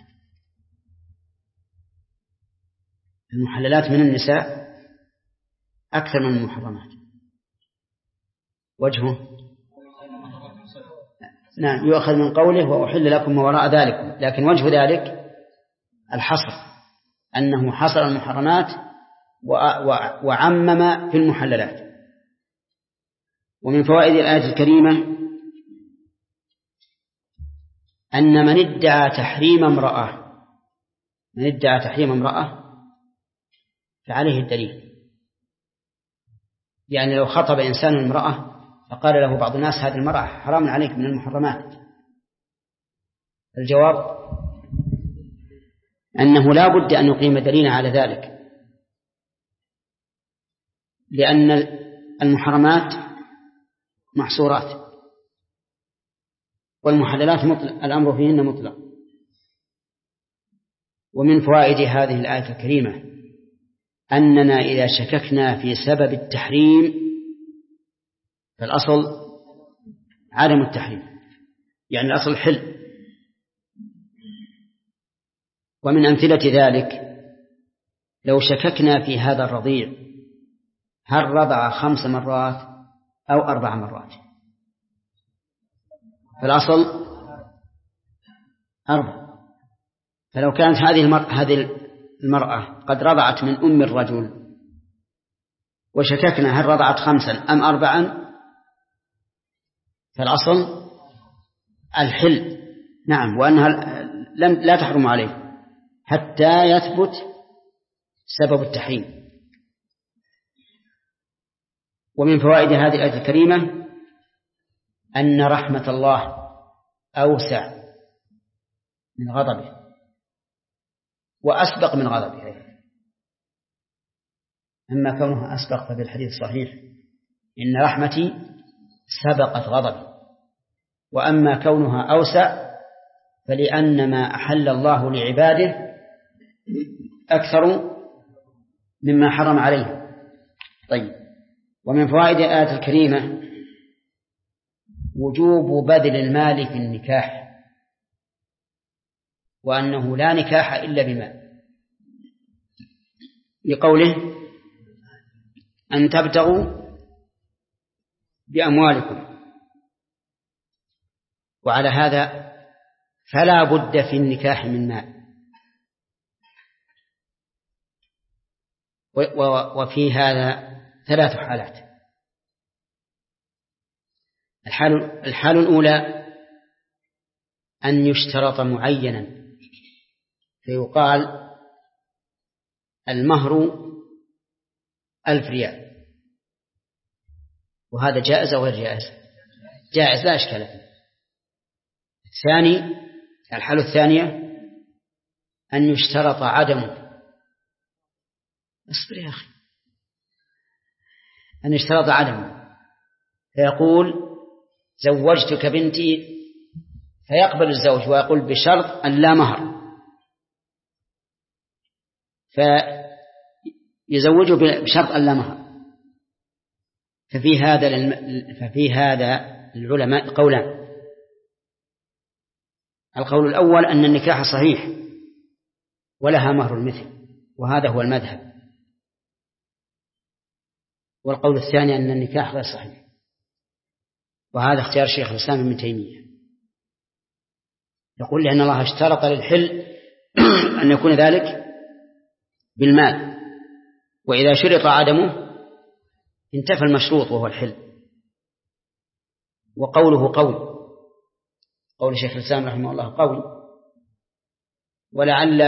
A: المحللات من النساء أكثر من المحرمات. وجهه نعم يؤخذ من قوله وأحل لكم ما وراء ذلك، لكن وجه ذلك الحصر، أنه حصر المحرمات وعمم في المحللات. ومن فوائد الآية الكريمة أن من ادعى تحريم امرأة من ادعى تحريم امرأة فعليه الدليل. يعني لو خطب إنسان امرأة فقال له بعض الناس هذه المرأة حرام عليك من المحرمات، الجواب أنه لا بد أن يقيم دليلا على ذلك، لأن المحرمات محصورات والمحللات مطلق، الأمر فيهن مطلق. ومن فوائد هذه الآية الكريمة أننا إذا شككنا في سبب التحريم فالأصل عدم التحريم، يعني الأصل حل. ومن أمثلة ذلك لو شككنا في هذا الرضيع هل رضع خمس مرات أو أربع مرات، فالأصل أربع. فلو كانت هذه المرأة, هذه المرأة قد رضعت من أم الرجل وشككنا هل رضعت خمسا أم أربعا فالأصل الحل، نعم، وأنها لم لا تحرم عليه حتى يثبت سبب التحريم. ومن فوائد هذه الآية الكريمة أن رحمة الله أوسع من غضبه، وأسبق من غضبه. أما كونها أسبق فبالحديث صحيح إن رحمتي سبقت غضبي. وأما كونها أوسع فلأن ما أحل الله لعباده أكثر مما حرم عليه. طيب، ومن فوائد الآية الكريمة وجوب بذل المال في النكاح، وأنه لا نكاح إلا بمال، لقوله أن تبتغوا بأموالكم. وعلى هذا فلا بد في النكاح من مال. وفي هذا ثلاث حالات. الحال, الحال الأولى أن يشترط معينا فيقال المهر ألف ريال، وهذا جائز أو غير جائز؟ جائز لا إشكال فيه. الثاني الحالة الثانية أن يشترط عدمه. اصبر يا أخي. أن يشترط عدمه فيقول زوجتك بنتي، فيقبل الزوج ويقول بشرط أن لا مهر، فيزوجه بشرط أن لا مهر. ففي هذا ففي هذا العلماء قولان. القول الأول أن النكاح صحيح ولها مهر المثل، وهذا هو المذهب. والقول الثاني أن النكاح غير صحيح، وهذا اختيار شيخ الإسلام ابن تيمية. يقول لأن الله اشترط للحل أن يكون ذلك بالمال، وإذا شرط عدمه انتفى المشروط وهو الحل. وقوله قول قول شيخ الإسلام رحمه الله قول. ولعل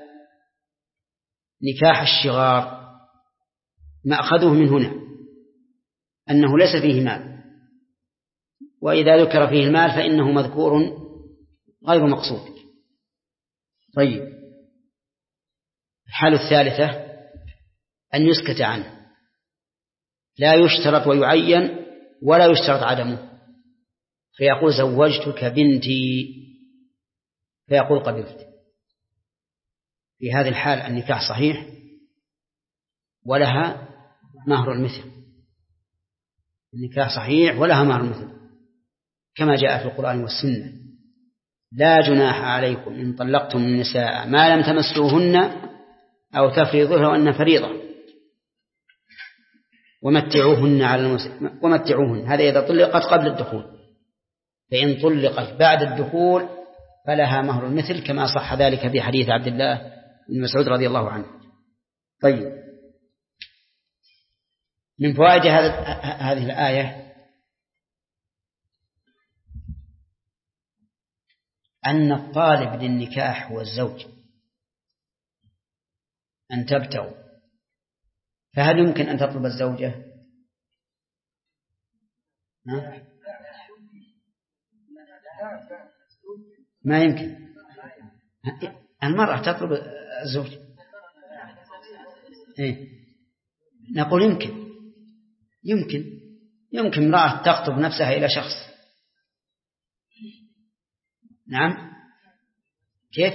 A: نكاح الشغار مأخذه من هنا أنه ليس فيه مال، وإذا ذكر فيه المال فإنه مذكور غير مقصود. طيب، الحالة الثالثة أن يسكت عنه، لا يشترط ويعين ولا يشترط عدمه، فيقول زوجتك بنتي فيقول قبلت. في هذه الحال النكاح صحيح ولها مهر المثل. النكاح صحيح ولها مهر المثل كما جاء في القرآن والسنة: لا جناح عليكم إن طلقتم النساء ما لم تمسوهن أو تفرضوا لهن فريضة ومتعوهن على المسلم ومتعوهن. هذا إذا طلقت قبل الدخول، فإن طلقت بعد الدخول فلها مهر المثل كما صح ذلك في حديث عبد الله بن مسعود رضي الله عنه. طيب، من فوائد هذه الآية أن الطالب للنكاح هو الزوج، أن تبتغوا. فهل يمكن أن تطلب الزوجة؟ ما يمكن. المرأة تطلب الزوج. إيه؟ نقول يمكن يمكن يمكن امرأة تخطب نفسها إلى شخص. نعم. كيف؟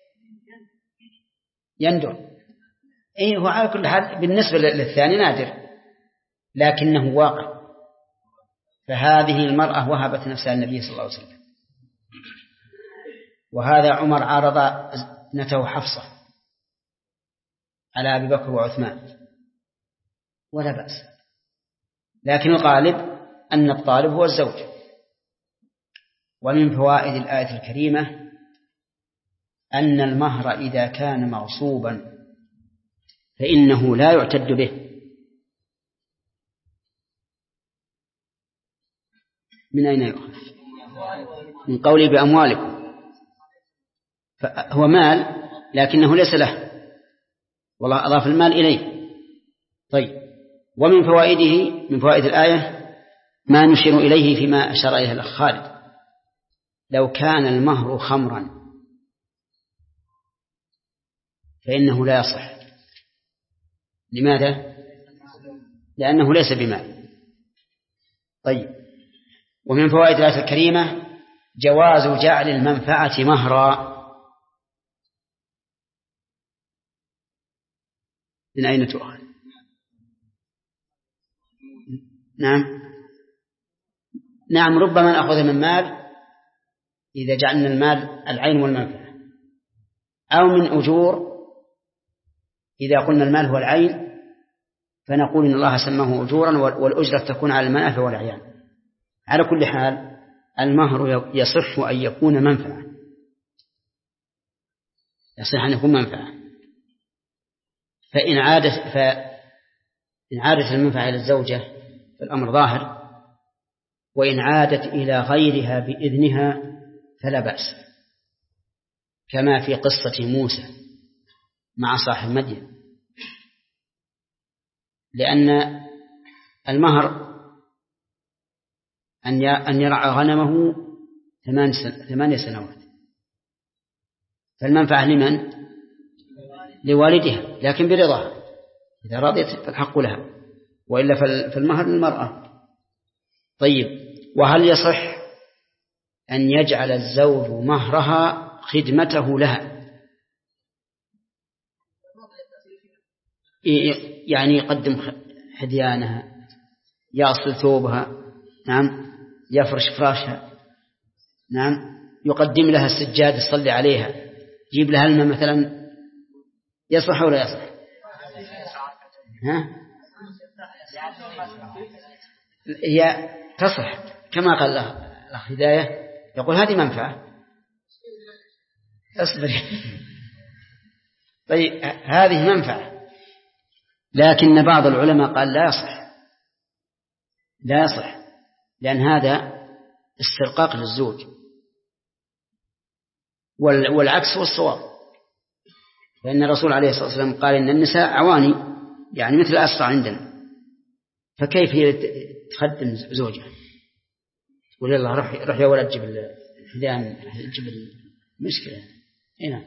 A: يندر. إيه، هو على كل حال بالنسبة للثاني نادر لكنه واقع. فهذه المرأة وهبت نفسها النبي صلى الله عليه وسلم، وهذا عمر عارض ابنته حفصة على أبي بكر وعثمان ولا بأس. لكن الغالب أن الطالب هو الزوج. ومن فوائد الآية الكريمة أن المهر إذا كان مغصوبا فإنه لا يعتد به. من أين يؤخذ؟ من قوله بأموالكم، فهو مال لكنه ليس له، والله أضاف المال إليه. طيب، ومن فوائده من فوائد الآية ما نشير إليه فيما أشار إليه الأخ خالد: لو كان المهر خمرا فإنه لا يصح. لماذا؟ لأنه ليس بمال. طيب، ومن فوائد الآية الكريمة جواز جعل المنفعة مهرا. من أين تؤخذ؟ نعم نعم ربما نأخذ من مال إذا جعلنا المال العين والمنفعة، أو من أجور إذا قلنا المال هو العين فنقول إن الله سماه أجورا والأجرة تكون على المنافع والعيان. على كل حال المهر يصح أن يكون منفعة، يصح أن يكون منفعة. فإن عادت فإن عادت المنفعة إلى الزوجة فالأمر ظاهر، وإن عادت إلى غيرها بإذنها فلا بأس، كما في قصة موسى مع صاحب مدين، لأن المهر أن يرعى غنمه ثمان سنوات، فالمنفعة لمن؟ لوالدها، لكن برضاها، إذا رضيت فالحق لها، وإلا فالمهر للمرأة. طيب، وهل يصح أن يجعل الزوج مهرها خدمته لها؟ يعني يقدم هديانها، يأصل ثوبها، نعم، يفرش فراشها، نعم، يقدم لها السجاد يصلي عليها، يجيب لها الماء مثلا، يصح ولا يصح؟ ها؟ هي تصح كما قال الأخ هداية، يقول هذه منفعة، اصبر. طيب، هذه منفعة، لكن بعض العلماء قال لا يصح، لا يصح، لأن هذا استرقاق للزوج، والعكس هو الصواب، لأن الرسول عليه الصلاة والسلام قال إن النساء عواني، يعني مثل الأسرى عندنا، فكيف هي تخدم زوجها؟ تقول يلا روح روح يا ولد جيب الهديان، جيب المشكلة هنا.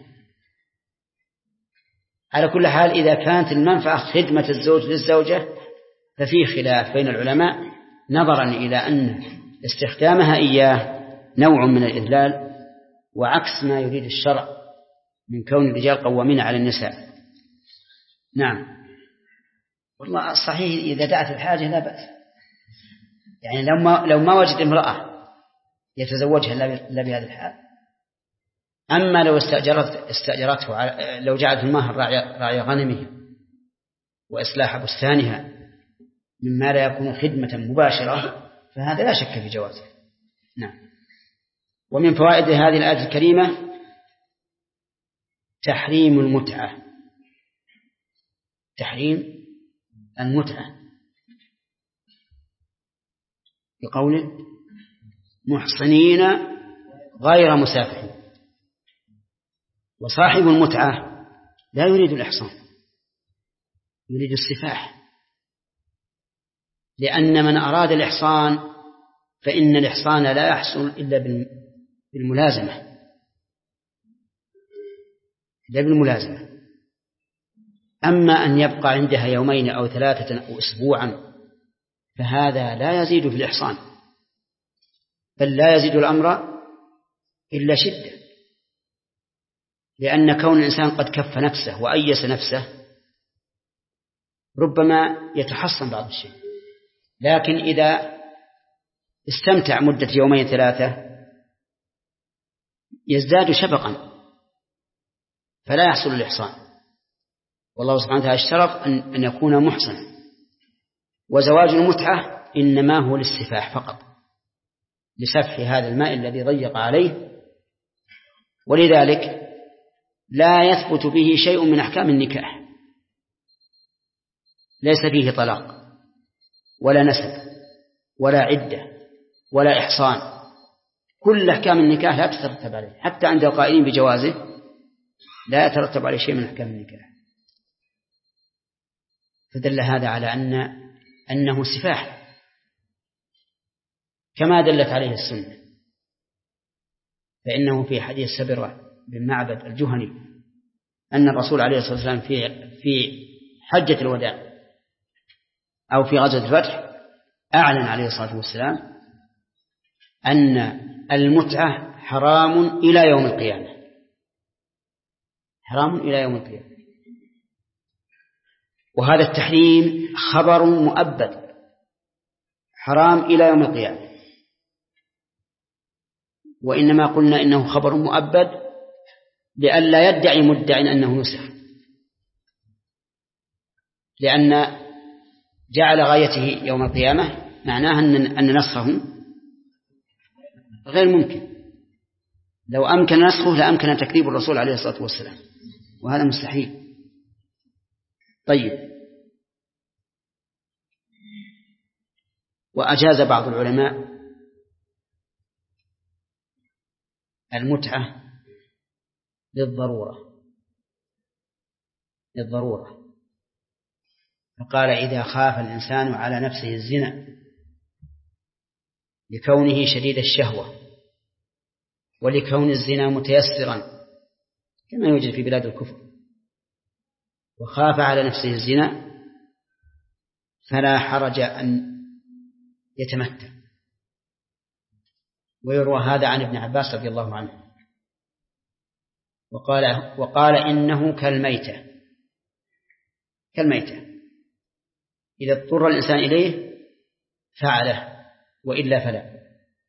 A: على كل حال إذا كانت المنفعة خدمة الزوج للزوجة ففيه خلاف بين العلماء، نظرا إلى أن استخدامها إياه نوع من الإذلال، وعكس ما يريد الشرع من كون الرجال قوامين على النساء. نعم، والله صحيح إذا دعت الحاجة لا بأس، يعني لو ما, لو ما وجد امرأة يتزوجها إلا بهذا الحال. أما لو استأجرت استأجرته لو جعلت المهر راعي, راعي غنمها وإصلاح بستانها مما لا يكون خدمة مباشرة فهذا لا شك في جوازه. نعم. ومن فوائد هذه الآية الكريمة تحريم المتعة، تحريم المتعة بقوله محصنين غير مسافحين. وصاحب المتعة لا يريد الإحصان، يريد السفاح، لأن من أراد الإحصان فإن الإحصان لا يحصل إلا بالملازمة، إلا بالملازمة. أما أن يبقى عندها يومين أو ثلاثة أو أسبوعا فهذا لا يزيد في الإحصان، بل لا يزيد الأمر إلا شدة، لأن كون الإنسان قد كف نفسه وأيس نفسه ربما يتحصن بعض الشيء، لكن إذا استمتع مدة يومين ثلاثة يزداد شفقا فلا يحصل الإحصان. والله سبحانه وتعالى اشترط أن يكون محصنا، وزواج المتعة إنما هو للسفاح فقط، لسفح هذا الماء الذي ضيق عليه، ولذلك لا يثبت به شيء من أحكام النكاح، ليس فيه طلاق ولا نسب ولا عدة ولا إحصان، كل أحكام النكاح لا تترتب عليه، حتى عند القائلين بجوازه لا يترتب عليه شيء من أحكام النكاح. فدل هذا على أن أنه سفاح كما دلت عليه السنة، فإنه في حديث سبرة بن معبد الجهني أن الرسول عليه الصلاة والسلام في في حجة الوداع أو في غزوة الفتح أعلن عليه الصلاة والسلام أن المتعة حرام إلى يوم القيامة، حرام إلى يوم القيامة. وهذا التحريم خبر مؤبد، حرام إلى يوم القيامة. وإنما قلنا إنه خبر مؤبد لئلا يدعي مدع أنه نسخ، لأن جعل غايته يوم القيامة معناها أن نسخه غير ممكن. لو أمكن نسخه لأمكن تكذيب الرسول عليه الصلاة والسلام، وهذا مستحيل. طيب، وأجاز بعض العلماء المتعة للضرورة للضرورة فقال: إذا خاف الإنسان على نفسه الزنا لكونه شديد الشهوة ولكون الزنا متيسرا كما يوجد في بلاد الكفر، وخاف على نفسه الزنا فلا حرج أن يتمتع. ويروى هذا عن ابن عباس رضي الله عنه، وقال, وقال إنه كالميتة كالميتة إذا اضطر الإنسان إليه فعله وإلا فلا.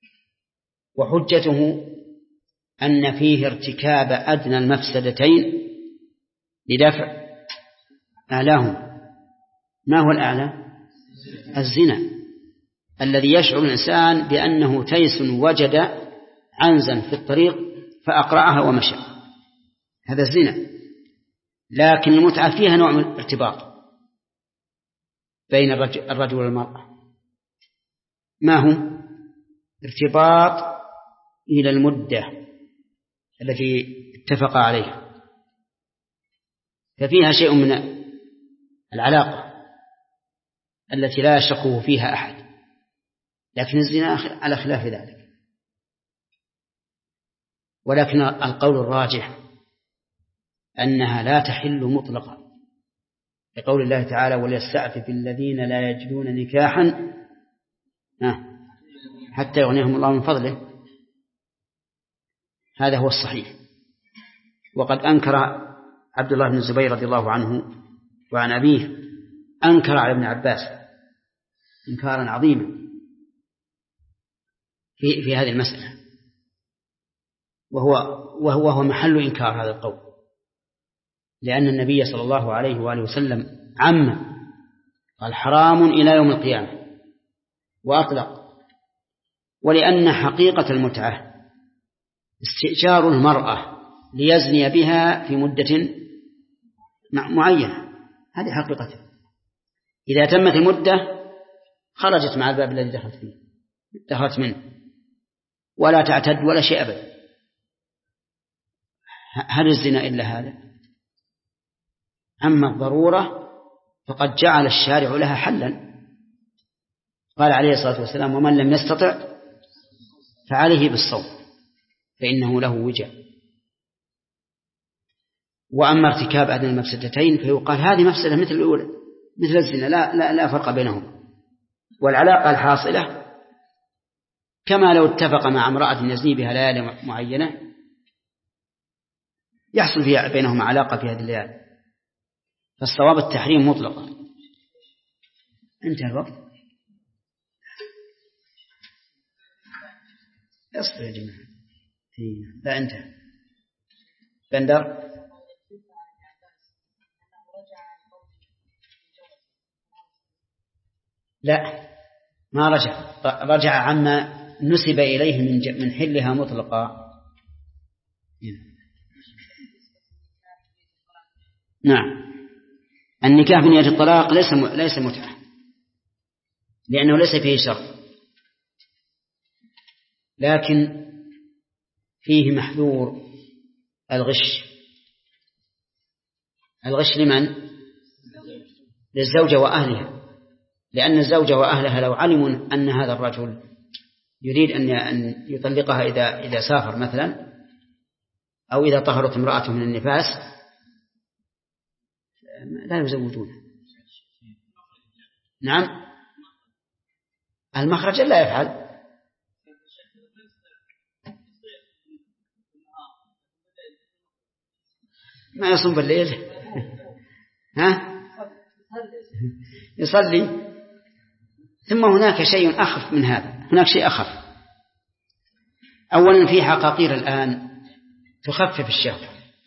A: وحجته أن فيه ارتكاب أدنى المفسدتين لدفع أعلاهم. ما هو الأعلى؟ الزنا، الذي يشعر الإنسان بأنه تيس وجد عنزا في الطريق فأقرعها ومشى، هذا الزنا. لكن المتعة فيها نوع من الارتباط بين الرجل والمرأة. ما هو؟ ارتباط إلى المدة التي اتفق عليها، ففيها شيء من العلاقة التي لا يشك فيها أحد. لكن الزنا على خلاف ذلك. ولكن القول الراجح أنها لا تحل مطلقا، لقول الله تعالى: وليستعفف الذين لا يجدون نكاحا حتى يغنيهم الله من فضله. هذا هو الصحيح. وقد أنكر عبد الله بن الزبير رضي الله عنه وعن أبيه، أنكر على ابن عباس إنكارا عظيما في في هذه المسألة، وهو وهو وهو محل إنكار هذا القول، لأن النبي صلى الله عليه وآله وسلم عم قال: حرام إلى يوم القيامة، وأطلق. ولأن حقيقة المتعة استئجار المرأة ليزني بها في مدة معينة، هذه حقيقته. إذا تمت المدة خرجت مع الباب الذي دخلت فيه دخلت منه ولا تعتد ولا شيء أبدا. هل الزنا إلا هذا؟ أما الضرورة فقد جعل الشارع لها حلا. قال عليه الصلاة والسلام: ومن لم يستطع فعليه بالصوم فإنه له وجاء. وأما ارتكاب أدنى المفسدتين فيقال هذه مفسدة مثل الأولى مثل الزنا، لا, لا, لا فرق بينهما. والعلاقة الحاصلة كما لو اتفق مع امرأة يزني بها ليالي معينة يحصل فيها بينهما علاقة في هذه الليالي، فالصواب التحريم مطلقا. انتهى الوقت. اصبر يا جماعة. لا انتهى. بندر. لا ما رجع رجع عما نسب إليه من من حلها مطلقا. نعم، النكاح بنية الطلاق ليس ليس متعة، لأنه ليس فيه شرط، لكن فيه محذور الغش. الغش لمن؟ للزوجة وأهلها، لأن الزوجة وأهلها لو علموا أن هذا الرجل يريد أن يطلقها إذا إذا سافر مثلا، أو إذا طهرت امرأته من النفاس، لا يزوجونه. نعم المخرج لا يفعل. ما يصوم بالليل ها يصلي. ثم هناك شيء أخف من هذا، هناك شيء أخف. أولا في حقاقير الآن تخفف الشهوة،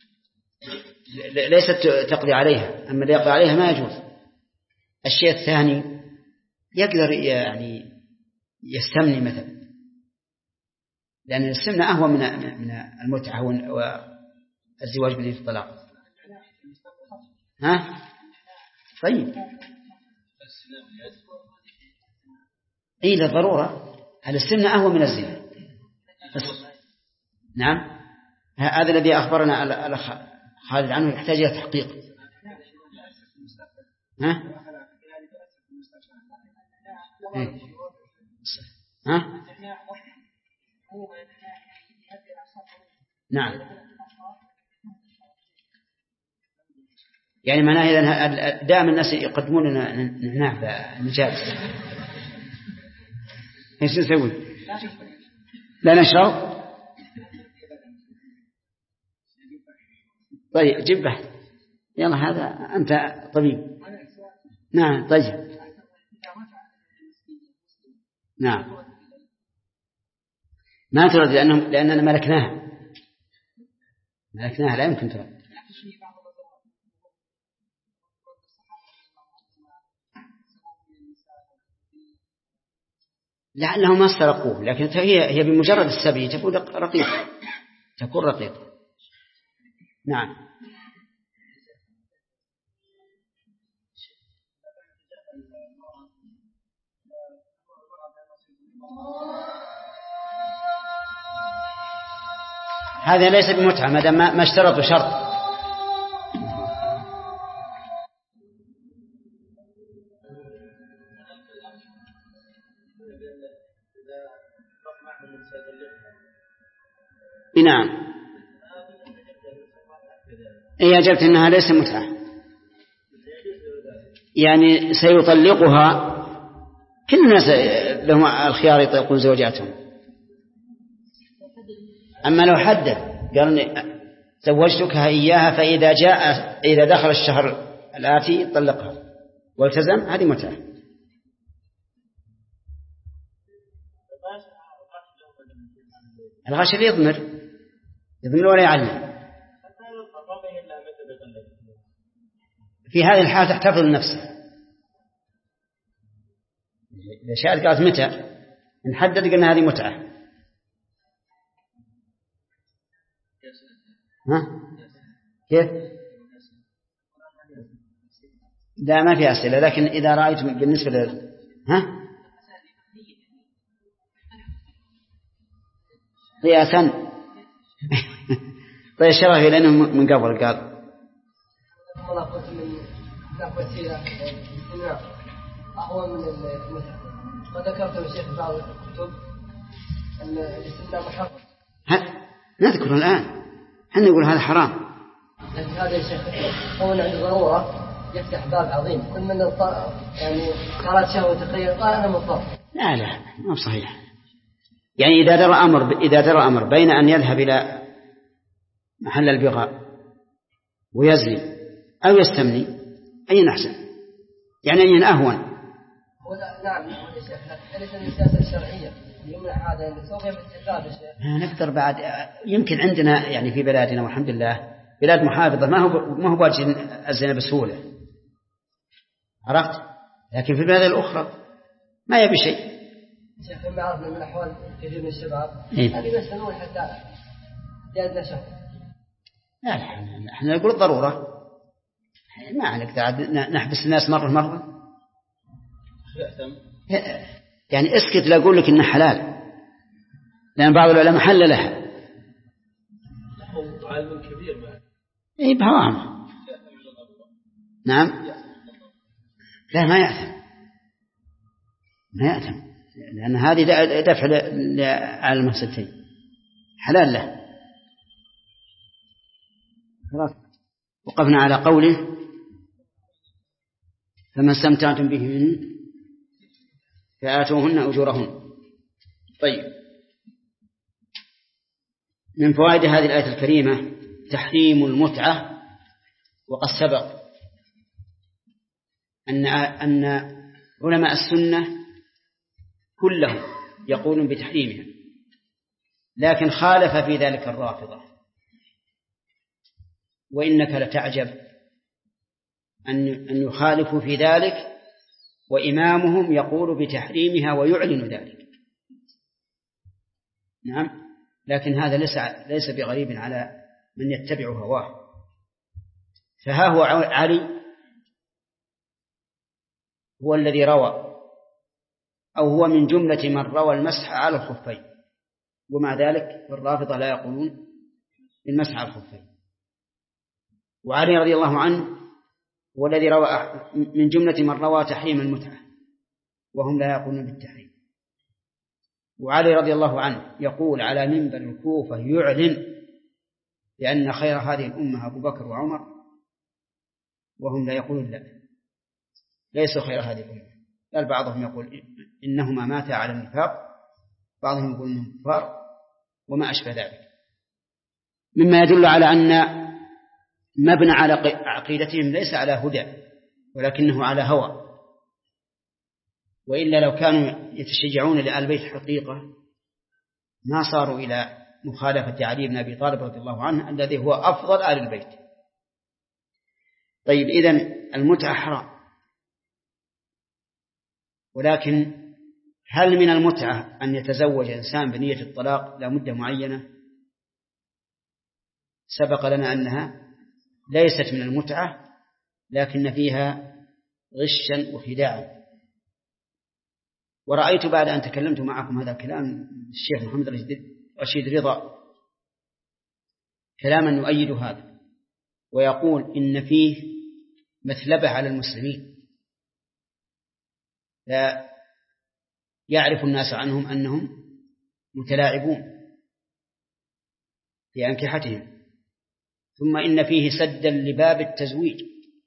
A: ليست تقضي عليها، أما اللي يقضي عليها ما يجوز. الشيء الثاني يقدر يعني يستمني مثلا، لأن السمنة أهوى من من المتعة والزواج بدون الطلاق. ها طيب إيه للضرورة، هل السمنة أهوى من الزنا؟ نعم هذا الذي أخبرنا الأخ خالد عنه يحتاج إلى تحقيق. ها إيه؟ ها نعم يعني معناه إذا دائما الناس يقدمون لنا نعم المجالس ايش نسوي؟ لا نشرب. طيب جيب بحث يلا، هذا أنت طبيب. نعم طيب نعم ما ترد لأنهم لأننا ملكناها ملكناها لا يمكن ترد. لعلهم ما استرقوه، لكن هي هي بمجرد السبي تكون رقيقة تكون رقيقة. نعم هذا ليس بمتعة ما دام ما اشترطوا شرط. نعم إيه أجبت أنها ليس متعة، يعني سيطلقها. كل الناس لهم الخيار يطلقون زوجاتهم. أما لو حدد قال زوجتكها إياها فإذا جاء إذا دخل الشهر الآتي طلقها والتزم، هذه متعة. الغش اللي يضمر يضمر ولا يعلم، في هذه الحالة تحتفظ لنفسه. إذا شاءت قالت متى نحدد قلنا هذه متعة. ها كيف؟ لا ما في أسئلة، لكن إذا رأيت بالنسبة لل ها قياسا طيب شرفي لأنه من قبل قال
C: والله قلت من ذاك وسيلة الاستماع أهون من المتعة، وذكرت الشيخ بعض الكتب الاستماع محرم.
A: نذكر الآن حنا نقول هذا حرام،
C: لكن هذا يا شيخ هو عند ضرورة يفتح باب عظيم. كل من يعني قرأت شهوة تقرير قال أنا مضطر.
A: لا لا ما صحيح. يعني إذا درى أمر إذا درى أمر بين أن يذهب إلى محل البغاء ويزني أو يستمني أين أحسن؟ يعني أين أهون؟
C: نعم يا شيخ، لكن ليس السياسة الشرعية يمنع هذا اللي سوف يفتح.
A: نقدر بعد يمكن عندنا يعني في بلادنا والحمد لله بلاد محافظة ما هو ما هو واجد الزنا بسهولة، عرفت؟ لكن في البلاد الأخرى ما يبي شيء.
C: شيخ ما عرفنا من أحوال كثير من الشباب
A: إيه؟
C: هذه يسألون حتى زاد نشاط.
A: لا لا احنا نقول الضرورة، ما نقدر نحبس الناس مرة مرة. يعني اسكت لا أقول لك إنه حلال، لأن بعض العلماء حل لها. إيه بهوام. نعم لا ما يأثم ما يأثم لأن هذه دفع على المفسدتين، حلال له. خلاص وقفنا على قوله فما استمتعتم بهن فآتوهن أجورهن. طيب، من فوائد هذه الآية الكريمة تحريم المتعة، وقد سبق أن أن علماء السنة كلهم يقولون بتحريمها، لكن خالف في ذلك الرافضة. وإنك لتعجب أن أن يخالفوا في ذلك وإمامهم يقول بتحريمها ويعلن ذلك. نعم، لكن هذا ليس ليس بغريب على من يتبع هواه. فها هو علي هو الذي روى، أو هو من جملة من روى المسح على الخفين، ومع ذلك الرافضة لا يقولون المسح على الخفين. وعلي رضي الله عنه هو الذي روى من جملة من روى تحريم المتعة، وهم لا يقولون بالتحريم. وعلي رضي الله عنه يقول على منبر الكوفة يعلن لأن خير هذه الأمة أبو بكر وعمر، وهم لا يقولون لا، ليسوا خير هذه الأمة. بل بعضهم يقول إنهما ماتا على النفاق، بعضهم يقول إنهم كفار وما أشبه ذلك، مما يدل على أن مبنى على عقيدتهم ليس على هدى ولكنه على هوى. وإلا لو كانوا يتشجعون لآل البيت حقيقة ما صاروا إلى مخالفة علي بن أبي طالب رضي الله عنه الذي هو أفضل آل البيت. طيب، إذن المتعة حرام، ولكن هل من المتعة أن يتزوج إنسان بنية الطلاق لا مدة معينة؟ سبق لنا أنها ليست من المتعة، لكن فيها غشا وخداعا. ورأيت بعد أن تكلمت معكم هذا الكلام الشيخ محمد رشيد رضا كلاما يؤيد هذا، ويقول إن فيه مثلبة على المسلمين، لا يعرف الناس عنهم أنهم متلاعبون في أنكحتهم. ثم إن فيه سدا لباب التزويج،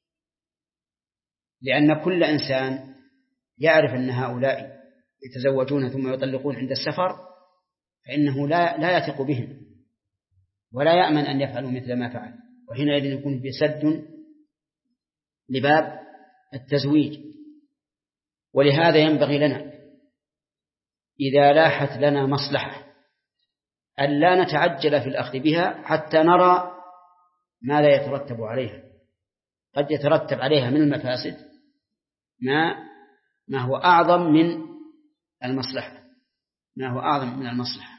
A: لأن كل إنسان يعرف أن هؤلاء يتزوجون ثم يطلقون عند السفر، فإنه لا لا يثق بهم ولا يأمن أن يفعلوا مثل ما فعل، وحينئذ يكون في سد لباب التزويج. ولهذا ينبغي لنا إذا لاحت لنا مصلحة أن لا نتعجل في الأخذ بها حتى نرى ما لا يترتب عليها. قد يترتب عليها من المفاسد ما ما هو أعظم من المصلحة ما هو أعظم من المصلحة.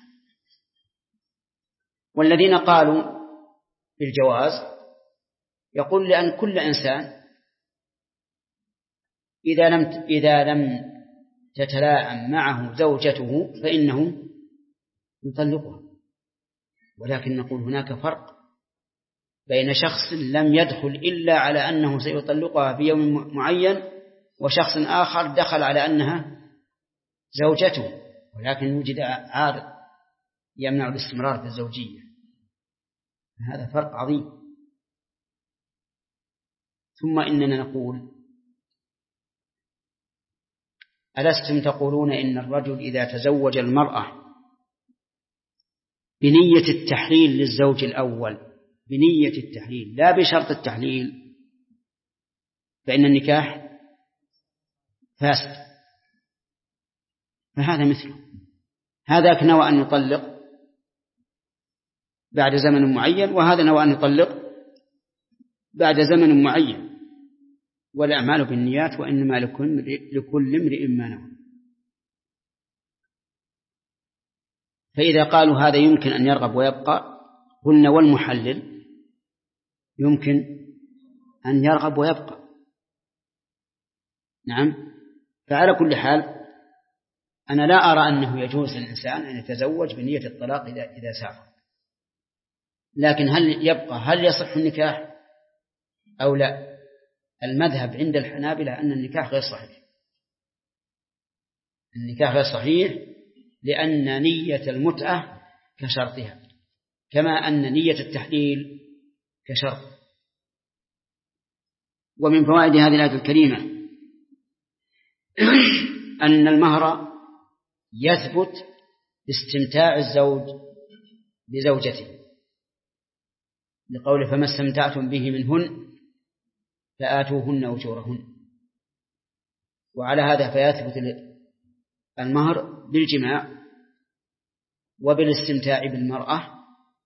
A: والذين قالوا بالجواز يقول لأن كل إنسان إذا لم إذا لم تتلاعن معه زوجته فإنه يطلقها، ولكن نقول هناك فرق بين شخص لم يدخل إلا على أنه سيطلقها في يوم معين، وشخص آخر دخل على أنها زوجته ولكن وجد عارض يمنع الاستمرار في الزوجية. هذا فرق عظيم. ثم إننا نقول ألستم تقولون إن الرجل إذا تزوج المرأة بنية التحليل للزوج الأول، بنية التحليل لا بشرط التحليل، فإن النكاح فاسد. فهذا مثله، هذاك نوى أن يطلق بعد زمن معين، وهذا نوى أن يطلق بعد زمن معين، والأعمال بالنيات وإنما لكل امرئ ما نوى. فإذا قالوا هذا يمكن أن يرغب ويبقى، قلنا والمحلل يمكن أن يرغب ويبقى. نعم. فعلى كل حال أنا لا أرى أنه يجوز للإنسان أن يتزوج بنية الطلاق إذا إذا سافر، لكن هل يبقى هل يصح النكاح أو لا؟ المذهب عند الحنابلة أن النكاح غير صحيح، النكاح غير صحيح لأن نية المتعة كشرطها، كما أن نية التحليل كشرط. ومن فوائد هذه الآية الكريمة أن المهر يثبت باستمتاع الزوج بزوجته، لقوله فما استمتعتم به منهن فآتوهن أجورهن. وعلى هذا فيثبت المهر بالجماع وبالاستمتاع بالمرأة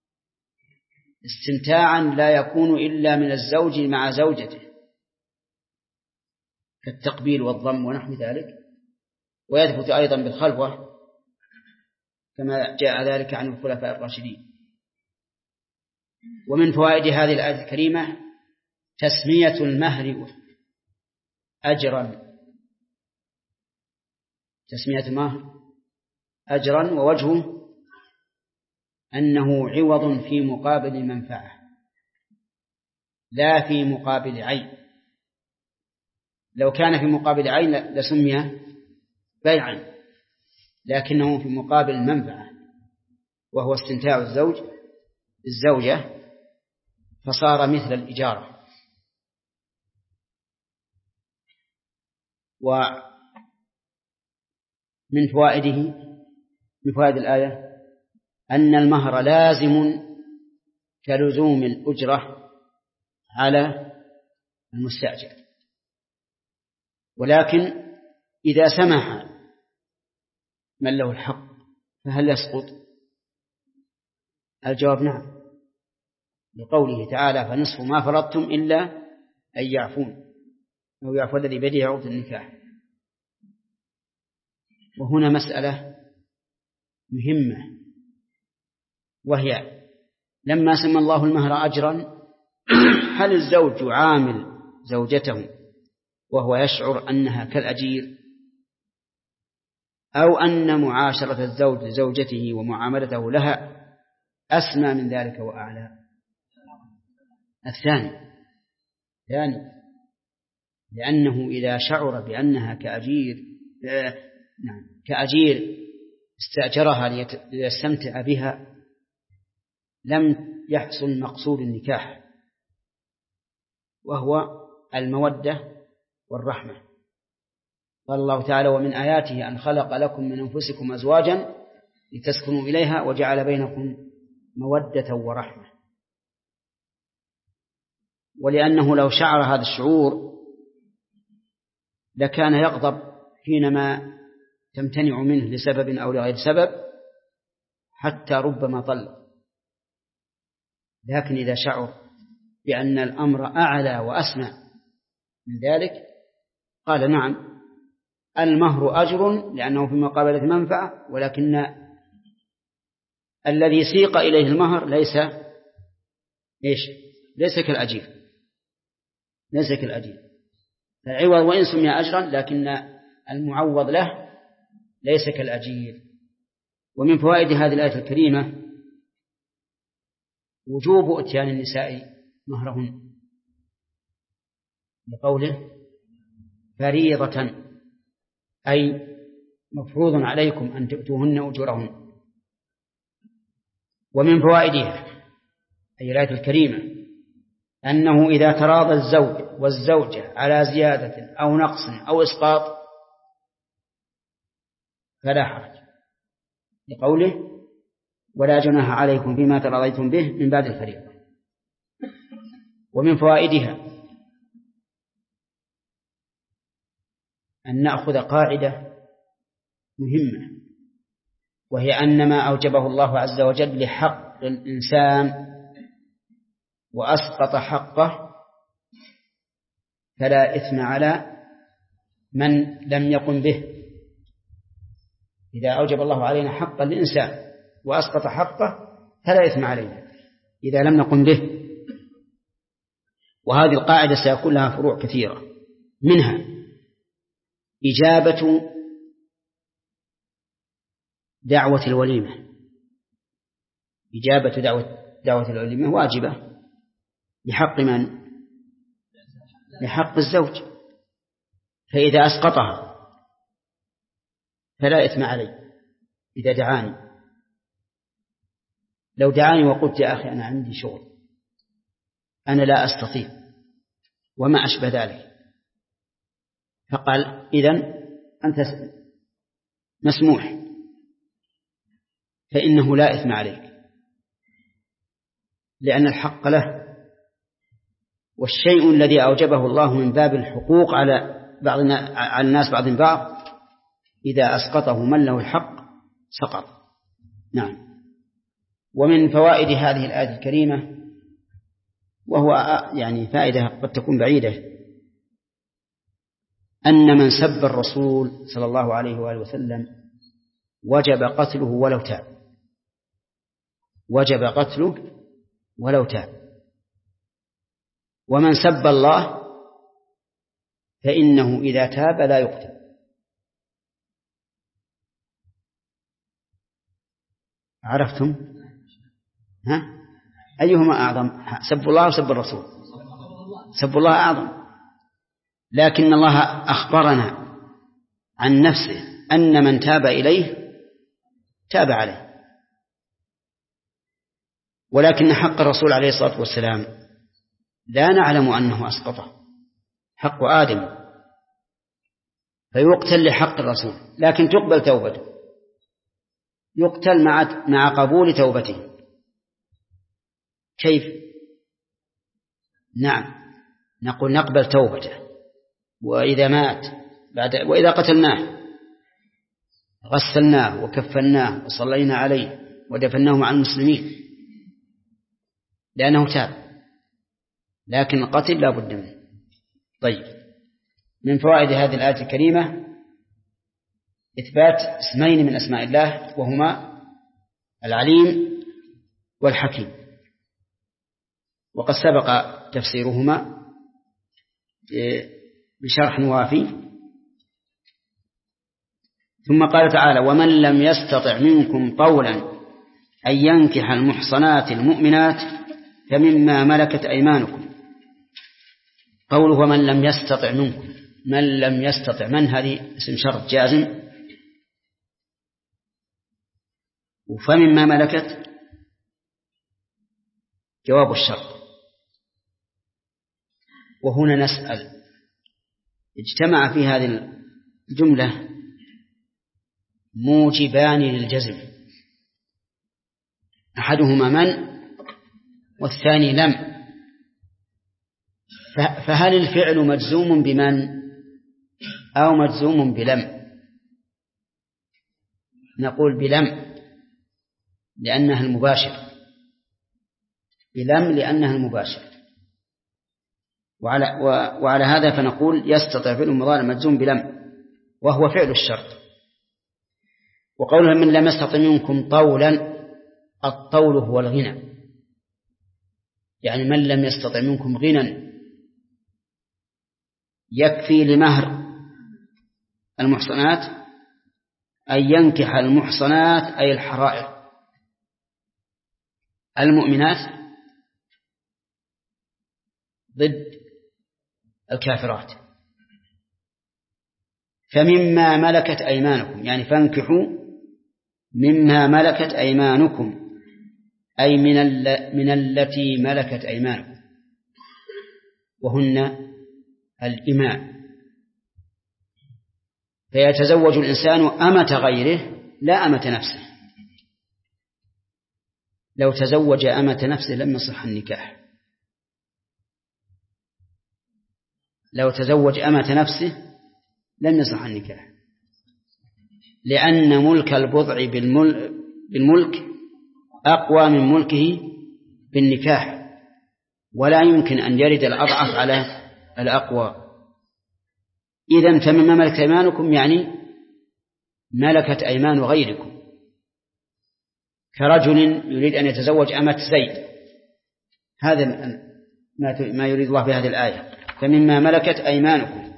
A: استمتاعا لا يكون إلا من الزوج مع زوجته كالتقبيل والضم ونحو ذلك، ويثبت أيضا بالخلوة كما جاء ذلك عن الخلفاء الراشدين. ومن فوائد هذه الآية الكريمة تسمية المهر أجرا، تسمية المهر أجرا، ووجهه أنه عوض في مقابل المنفعة لا في مقابل عين. لو كان في مقابل عين لسمي بيعا، لكنه في مقابل المنفعة وهو استمتاع الزوج الزوجة، فصار مثل الإجارة. ومن فوائده من فوائد الآية أن المهر لازم كلزوم الأجرة على المستأجر، ولكن إذا سمح من له الحق فهل يسقط؟ الجواب نعم، لقوله تعالى فنصف ما فرضتم إلا أن يعفون أو يعفو الذي بيده عقدة النكاح. وهنا مسألة مهمة، وهي لما سمى الله المهر أجرا هل الزوج يعامل زوجته وهو يشعر أنها كالأجير، أو أن معاشرة الزوج لزوجته ومعاملته لها أسمى من ذلك وأعلى؟ الثاني ثاني لأنه إذا شعر بأنها كأجير نعم كأجير استأجرها ليستمتع بها لم يحصل مقصود النكاح، وهو المودة والرحمة. قال الله تعالى ومن آياته أن خلق لكم من أنفسكم أزواجا لتسكنوا إليها وجعل بينكم مودة ورحمة. ولأنه لو شعر هذا الشعور لكان يغضب حينما تمتنع منه لسبب أو لغير سبب حتى ربما طلق. لكن إذا شعر بأن الأمر أعلى وأسمى من ذلك قال نعم المهر أجر لأنه في مقابلة منفعة، ولكن الذي سيق إليه المهر ليس إيش ليس كالأجير ليس كالأجير العوض وإن سمي أجرا لكن المعوض له ليس كالأجير. ومن فوائد هذه الآية الكريمة وجوب إتيان النساء مهرهن لقوله فريضة أي مفروض عليكم أن تؤتوهن أجورهن. ومن فوائدها أي الآية الكريمة أنه إذا تراضى الزوج والزوجة على زيادة أو نقص أو إسقاط فلا حرج، لقوله ولا جناح عليكم فيما تراضيتم به من بعد الفريضة. ومن فوائدها أن نأخذ قاعدة مهمة، وهي أن ما أوجبه الله عز وجل لحق الإنسان وأسقط حقه فلا إثم على من لم يقم به. إذا أوجب الله علينا حقا للإنسان وأسقط حقه فلا إثم علينا إذا لم نقم به. وهذه القاعدة سيكون لها فروع كثيرة، منها إجابة دعوة الوليمة. إجابة دعوة, دعوة الوليمة واجبة بحق من؟ بحق الزوج، فإذا أسقطها فلا إثم علي إذا دعاني. لو دعاني وقلت يا أخي أنا عندي شغل أنا لا أستطيع وما أشبه ذلك، فقال إذن أنت مسموح فإنه لا إثم عليك، لأن الحق له. والشيء الذي أوجبه الله من باب الحقوق على بعض على الناس بعض بعض إذا أسقطه من له الحق سقط. نعم. ومن فوائد هذه الآية الكريمة، وهو يعني فائدة قد تكون بعيدة، أن من سب الرسول صلى الله عليه وآله وسلم وجب قتله ولو تاب، وجب قتله ولو تاب. ومن سب الله فإنه إذا تاب لا يقتل. عرفتم؟ ها؟ أيهما أعظم، سب الله أو سب الرسول؟ سب الله أعظم، لكن الله أخبرنا عن نفسه أن من تاب إليه تاب عليه. ولكن حق الرسول عليه الصلاة والسلام لا نعلم أنه أسقطه، حق آدم، فيقتل لحق الرسول، لكن تقبل توبته، يقتل مع مع قبول توبته. كيف؟ نعم، نقول نقبل توبته، وإذا مات بعد وإذا قتلناه غسلناه وكفناه وصلينا عليه ودفناه مع المسلمين لأنه تاب، لكن القتل لا بد منه. طيب، من فوائد هذه الآية الكريمة إثبات اسمين من أسماء الله، وهما العليم والحكيم، وقد سبق تفسيرهما بشرح وافي. ثم قال تعالى: ومن لم يستطع منكم طولا أن ينكح المحصنات المؤمنات فمما ملكت أيمانكم. قوله ومن لم يستطع منكم، من لم يستطع، من هذه اسم شرط جازم، فمما ملكت جواب الشرط. وهنا نسأل: اجتمع في هذه الجملة موجبان للجزم، أحدهما من والثاني لم، فهل الفعل مجزوم بمن أو مجزوم بلم؟ نقول بلم لأنها المباشر، بلم لأنها المباشر. وعلى, وعلى هذا فنقول يستطيع فعل المضارع مجزوم بلم وهو فعل الشرط. وقولها من لم يستطع منكم طولا، الطول هو الغنى، يعني من لم يستطع منكم غنى يكفي لمهر المحصنات أن ينكح المحصنات أي الحرائر المؤمنات ضد الكافرات. فمما ملكت أيمانكم، يعني فانكحوا مما ملكت أيمانكم، أي من, من التي ملكت أيمانكم، وهن الإماء. فيتزوج الإنسان أمة غيره لا أمة نفسه. لو تزوج أمة نفسه لم يصح النكاح. لو تزوج أمة نفسه لم يصح النكاح، لأن ملك البضع بالملك أقوى من ملكه بالنكاح، ولا يمكن أن يرد الأضعف على الأقوى. إذن فمما ملكت أيمانكم يعني ملكت أيمان غيركم، كرجل يريد أن يتزوج أمة زيد، هذا ما يريد الله بهذه الآية. فمما ملكت أيمانكم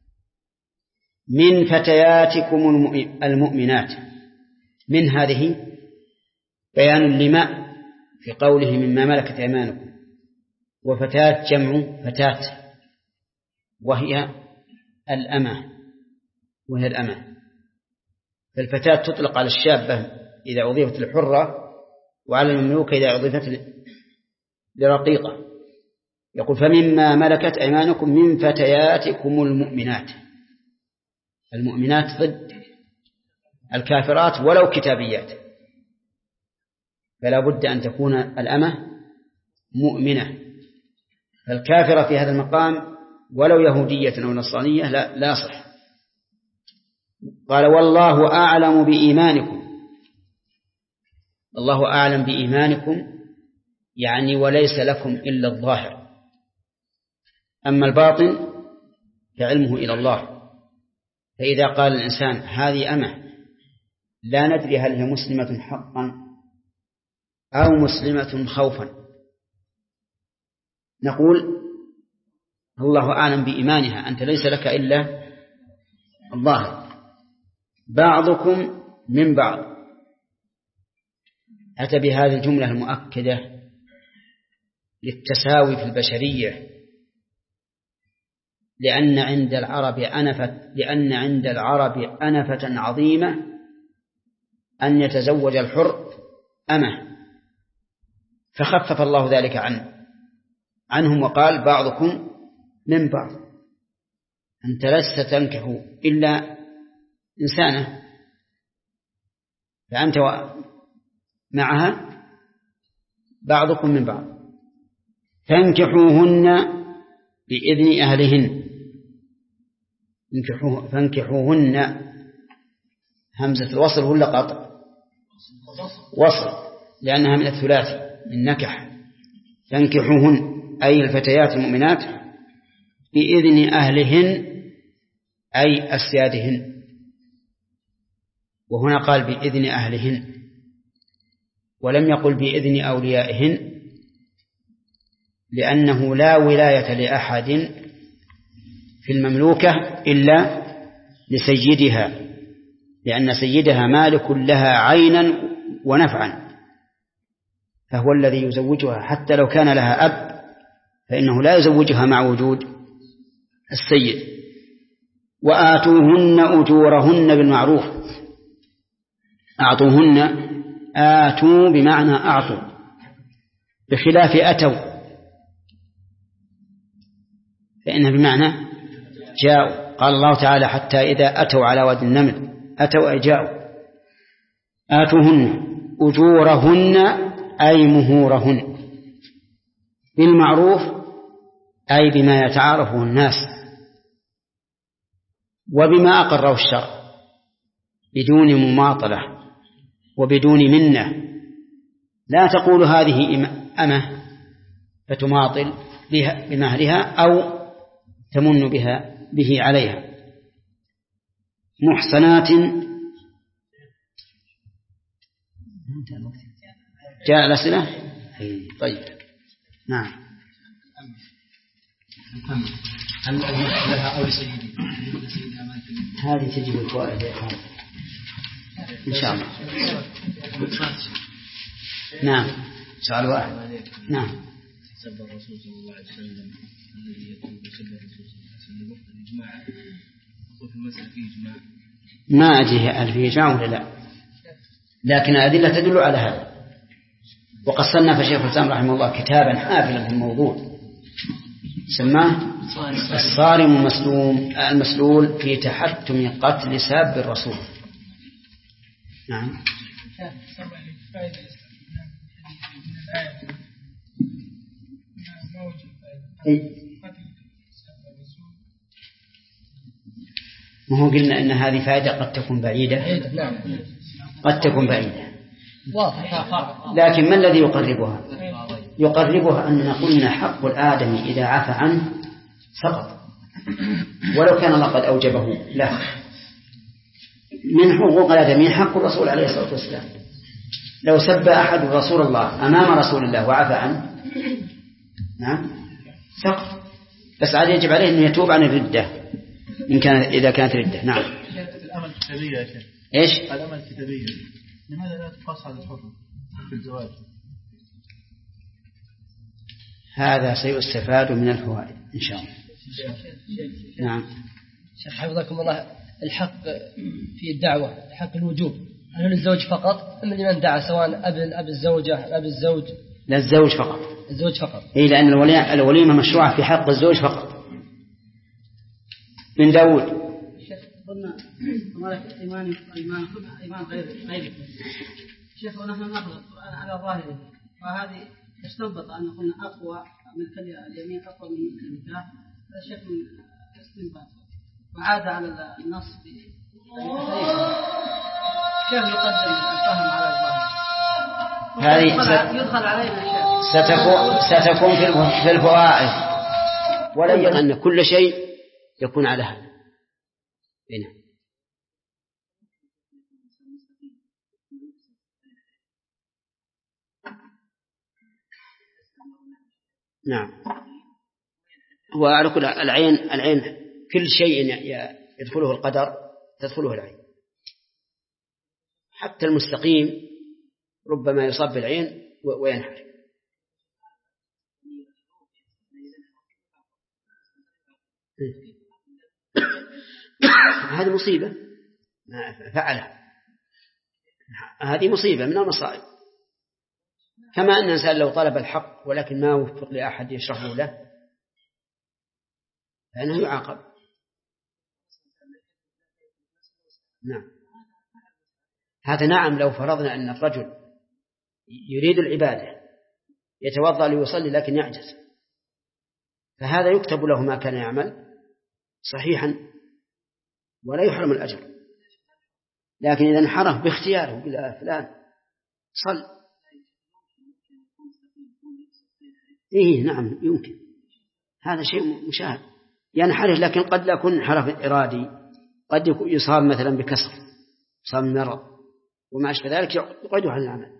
A: من فتياتكم المؤمنات، من هذه بيان لما في قوله مما ملكت أيمانكم، وفتاة جمع فتاة وهي الأمة، وهي الأمة. فالفتاة تطلق على الشابة إذا أضيفت للحرة، وعلى المملوك إذا أضيفت لرقيقة. يقول فمما ملكت أيمانكم من فتياتكم المؤمنات، المؤمنات ضد الكافرات ولو كتابيات، فلا بد أن تكون الأمة مؤمنة. فالكافرة في هذا المقام ولو يهودية أو نصرانية لا, لا صح. قال والله أعلم بإيمانكم. الله أعلم بإيمانكم يعني وليس لكم إلا الظاهر، أما الباطن فعلمه إلى الله. فإذا قال الإنسان هذه أمة لا ندري هل هي مسلمة حقا أو مسلمة خوفا، نقول الله أعلم بإيمانها، أنت ليس لك إلا الظاهر. بعضكم من بعض، أتى بهذه الجملة المؤكدة للتساوي في البشرية، لأن عند العرب أنفة لأن عند العرب أنفة عظيمة أن يتزوج الحر أمه، فخفف الله ذلك عنه عنهم وقال بعضكم من بعض، أنت لست تنكح إلا إنسانة، فأنت معها بعضكم من بعض، فانكحوهن بإذن أهلهن. فانكحوهن همزة الوصل ولا قطع؟ وصل، لأنها من الثلاثي من نكح. فانكحوهن أي الفتيات المؤمنات بإذن أهلهن أي أسيادهن، وهنا قال بإذن أهلهن ولم يقل بإذن أوليائهن، لأنه لا ولاية لأحد في المملوكة إلا لسيدها، لأن سيدها مالك لها عينا ونفعا، فهو الذي يزوجها حتى لو كان لها أب فإنه لا يزوجها مع وجود السيد. وآتوهن أجورهن بالمعروف. أعطوهن، آتوا بمعنى أعطوا، بخلاف أتوا فإنها بمعنى جاءوا. قال الله تعالى حتى إذا أتوا على واد النمل، أتوا أي جاءوا. آتوهن أجورهن أي مهورهن بالمعروف أي بما يتعارفه الناس وبما أقره الشرع بدون مماطلة وبدون منة. لا تقول هذه أمة فتماطل بها بمهرها أو تمن بها به عليها. محصنات. جاء الأسئلة؟ طيب نعم.
D: هل لها أو لسيدي؟
A: هذه تجب الفوائد إن شاء الله. نعم سؤال واحد. نعم.
D: سب الرسول صلى الله عليه وسلم الذي يقول سب الرسول صلى الله عليه وسلم الإجماع، أقول في المسألة فيه إجماع.
A: ما أدري هل فيه إجماع ولا لا، لكن الأدلة تدل على هذا. وقد صنف شيخ الإسلام رحمه الله كتابا حافلا في الموضوع سماه الصارم المسلوم المسلول في تحتم قتل ساب الرسول. نعم. أي ما هو قلنا إن هذه فائدة قد تكون بعيدة، قد تكون بعيدة، لكن ما الذي يقربها؟ يقربها أننا قلنا حق الآدمي إذا عفى عنه سقط ولو كان الله قد أوجبه له. من حقوق الآدمي حق الرسول عليه الصلاة والسلام. لو سب أحد رسول الله أمام رسول الله وعفى عنه نعم سقط، بس عاد يجب عليه أن يتوب عن الردة إن كان إذا كانت ردة. نعم.
D: الأمل الكتابية يا شيخ.
A: إيش؟
D: الأمل الكتابية لماذا لا تقاس على الحكم في الزواج؟
A: هذا سيستفاد من الفوائد إن شاء الله. نعم.
C: شيخ حفظكم الله، الحق في الدعوة حق الوجوب هل للزوج فقط أم لمن دعا سواء أب أب الزوجة أب الزوج؟
A: لا الزوج فقط.
C: الزوج فقط.
A: إيه لأن الوليمة مشروعة في حق الزوج فقط. من داود.
E: قلنا أمارة إيمان إيمان إيمان غير غيركم شيخ، ونحن نأخذ القرآن على ظاهره، وهذه تستنبط أن قلنا أقوى من اليمين أقوى من النكاح، هذا شيء من استنباط، وعاد على النص كيف يقدم الفهم على الظاهر؟
A: هذه
E: يدخل علينا
A: ستكون ستكون في الفوائد، ولا ينبغي أن كل شيء يكون على هذا. هنا نعم، هو على كل العين العين كل شيء يدخله القدر تدخله العين، حتى المستقيم ربما يصاب بالعين وينحر. هذه مصيبة فعلها، هذه مصيبة من المصائب. كما أن الإنسان لو طلب الحق ولكن ما وفق لأحد يشرحه له فإنه يعاقب. نعم، هذا نعم. لو فرضنا أن الرجل يريد العبادة يتوضأ ليصلي لكن يعجز، فهذا يكتب له ما كان يعمل صحيحا ولا يحرم الأجر. لكن إذا انحرف باختياره بلا فلان صل، إيه نعم يمكن، هذا شيء مشاهد. ينحرف لكن قد لا يكون انحراف إرادي، قد يصاب مثلا بكسر، يصاب من مرض وما أشبه ذلك يقعده عن العمل.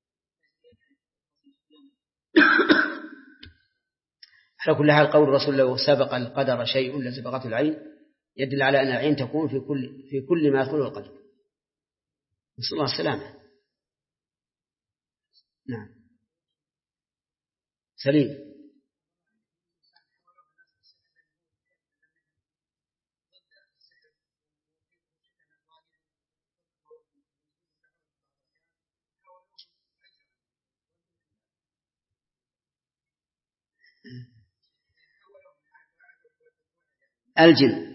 A: على كل حال قول الرسول لو سبق القدر شيء لسبقته العين يدل على أن العين تكون في كل في كل ما يدخله القلب. نسأل الله السلامة. نعم سليم. الجن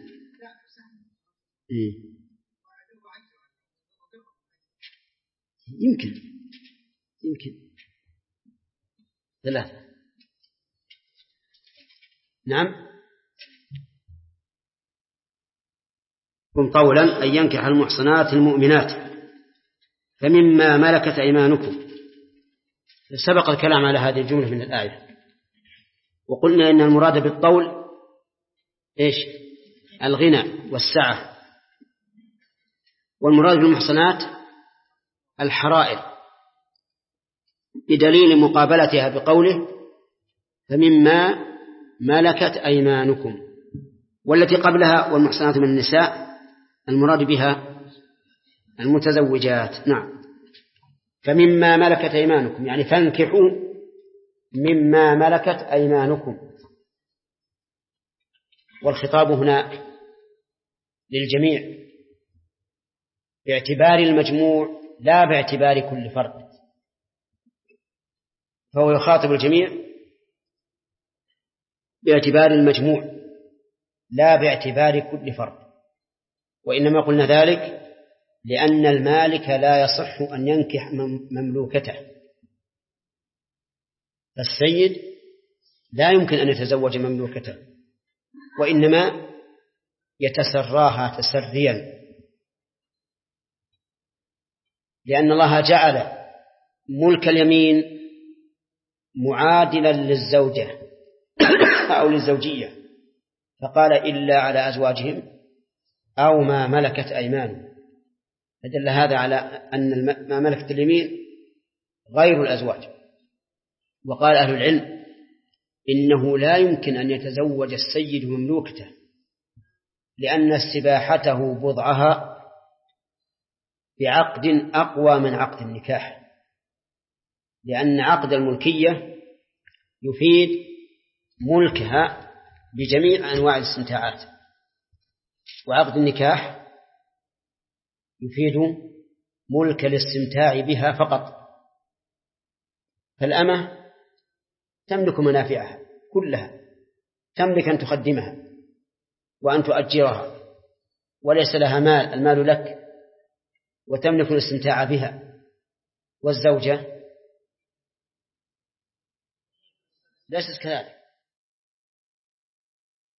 A: يمكن يمكن ثلاثة. نعم، قولا أن ينكح المحصنات المؤمنات فمما ملكت أيمانكم. سبق الكلام على هذه الجملة من الآية، وقلنا إن المراد بالطول إيش؟ الغنى والسعة، والمراد بالمحصنات الحرائر، بدليل مقابلتها بقوله فمما ملكت أيمانكم. والتي قبلها والمحصنات من النساء المراد بها المتزوجات. نعم، فمما ملكت أيمانكم يعني فانكحوا مما ملكت أيمانكم، والخطاب هنا للجميع باعتبار المجموع لا باعتبار كل فرد، فهو يخاطب الجميع باعتبار المجموع لا باعتبار كل فرد. وإنما قلنا ذلك لأن المالك لا يصح أن ينكح مملوكته، فالسيد لا يمكن أن يتزوج مملوكته، وإنما يتسراها تسريا، لأن الله جعل ملك اليمين معادلا للزوجة أو للزوجية، فقال إلا على أزواجهم أو ما ملكت أيمانهم، فدل هذا على أن ما ملكت اليمين غير الأزواج. وقال أهل العلم إنه لا يمكن أن يتزوج السيد مملوكته، لأن استباحته بضعها بعقد أقوى من عقد النكاح، لأن عقد الملكية يفيد ملكها بجميع أنواع الاستمتاعات، وعقد النكاح يفيد ملك الاستمتاع بها فقط. فالأمة تملك منافعها كلها، تملك أن تخدمها وأن تؤجرها وليس لها مال، المال لك وتملك الاستمتاع بها، والزوجة ليست كذلك.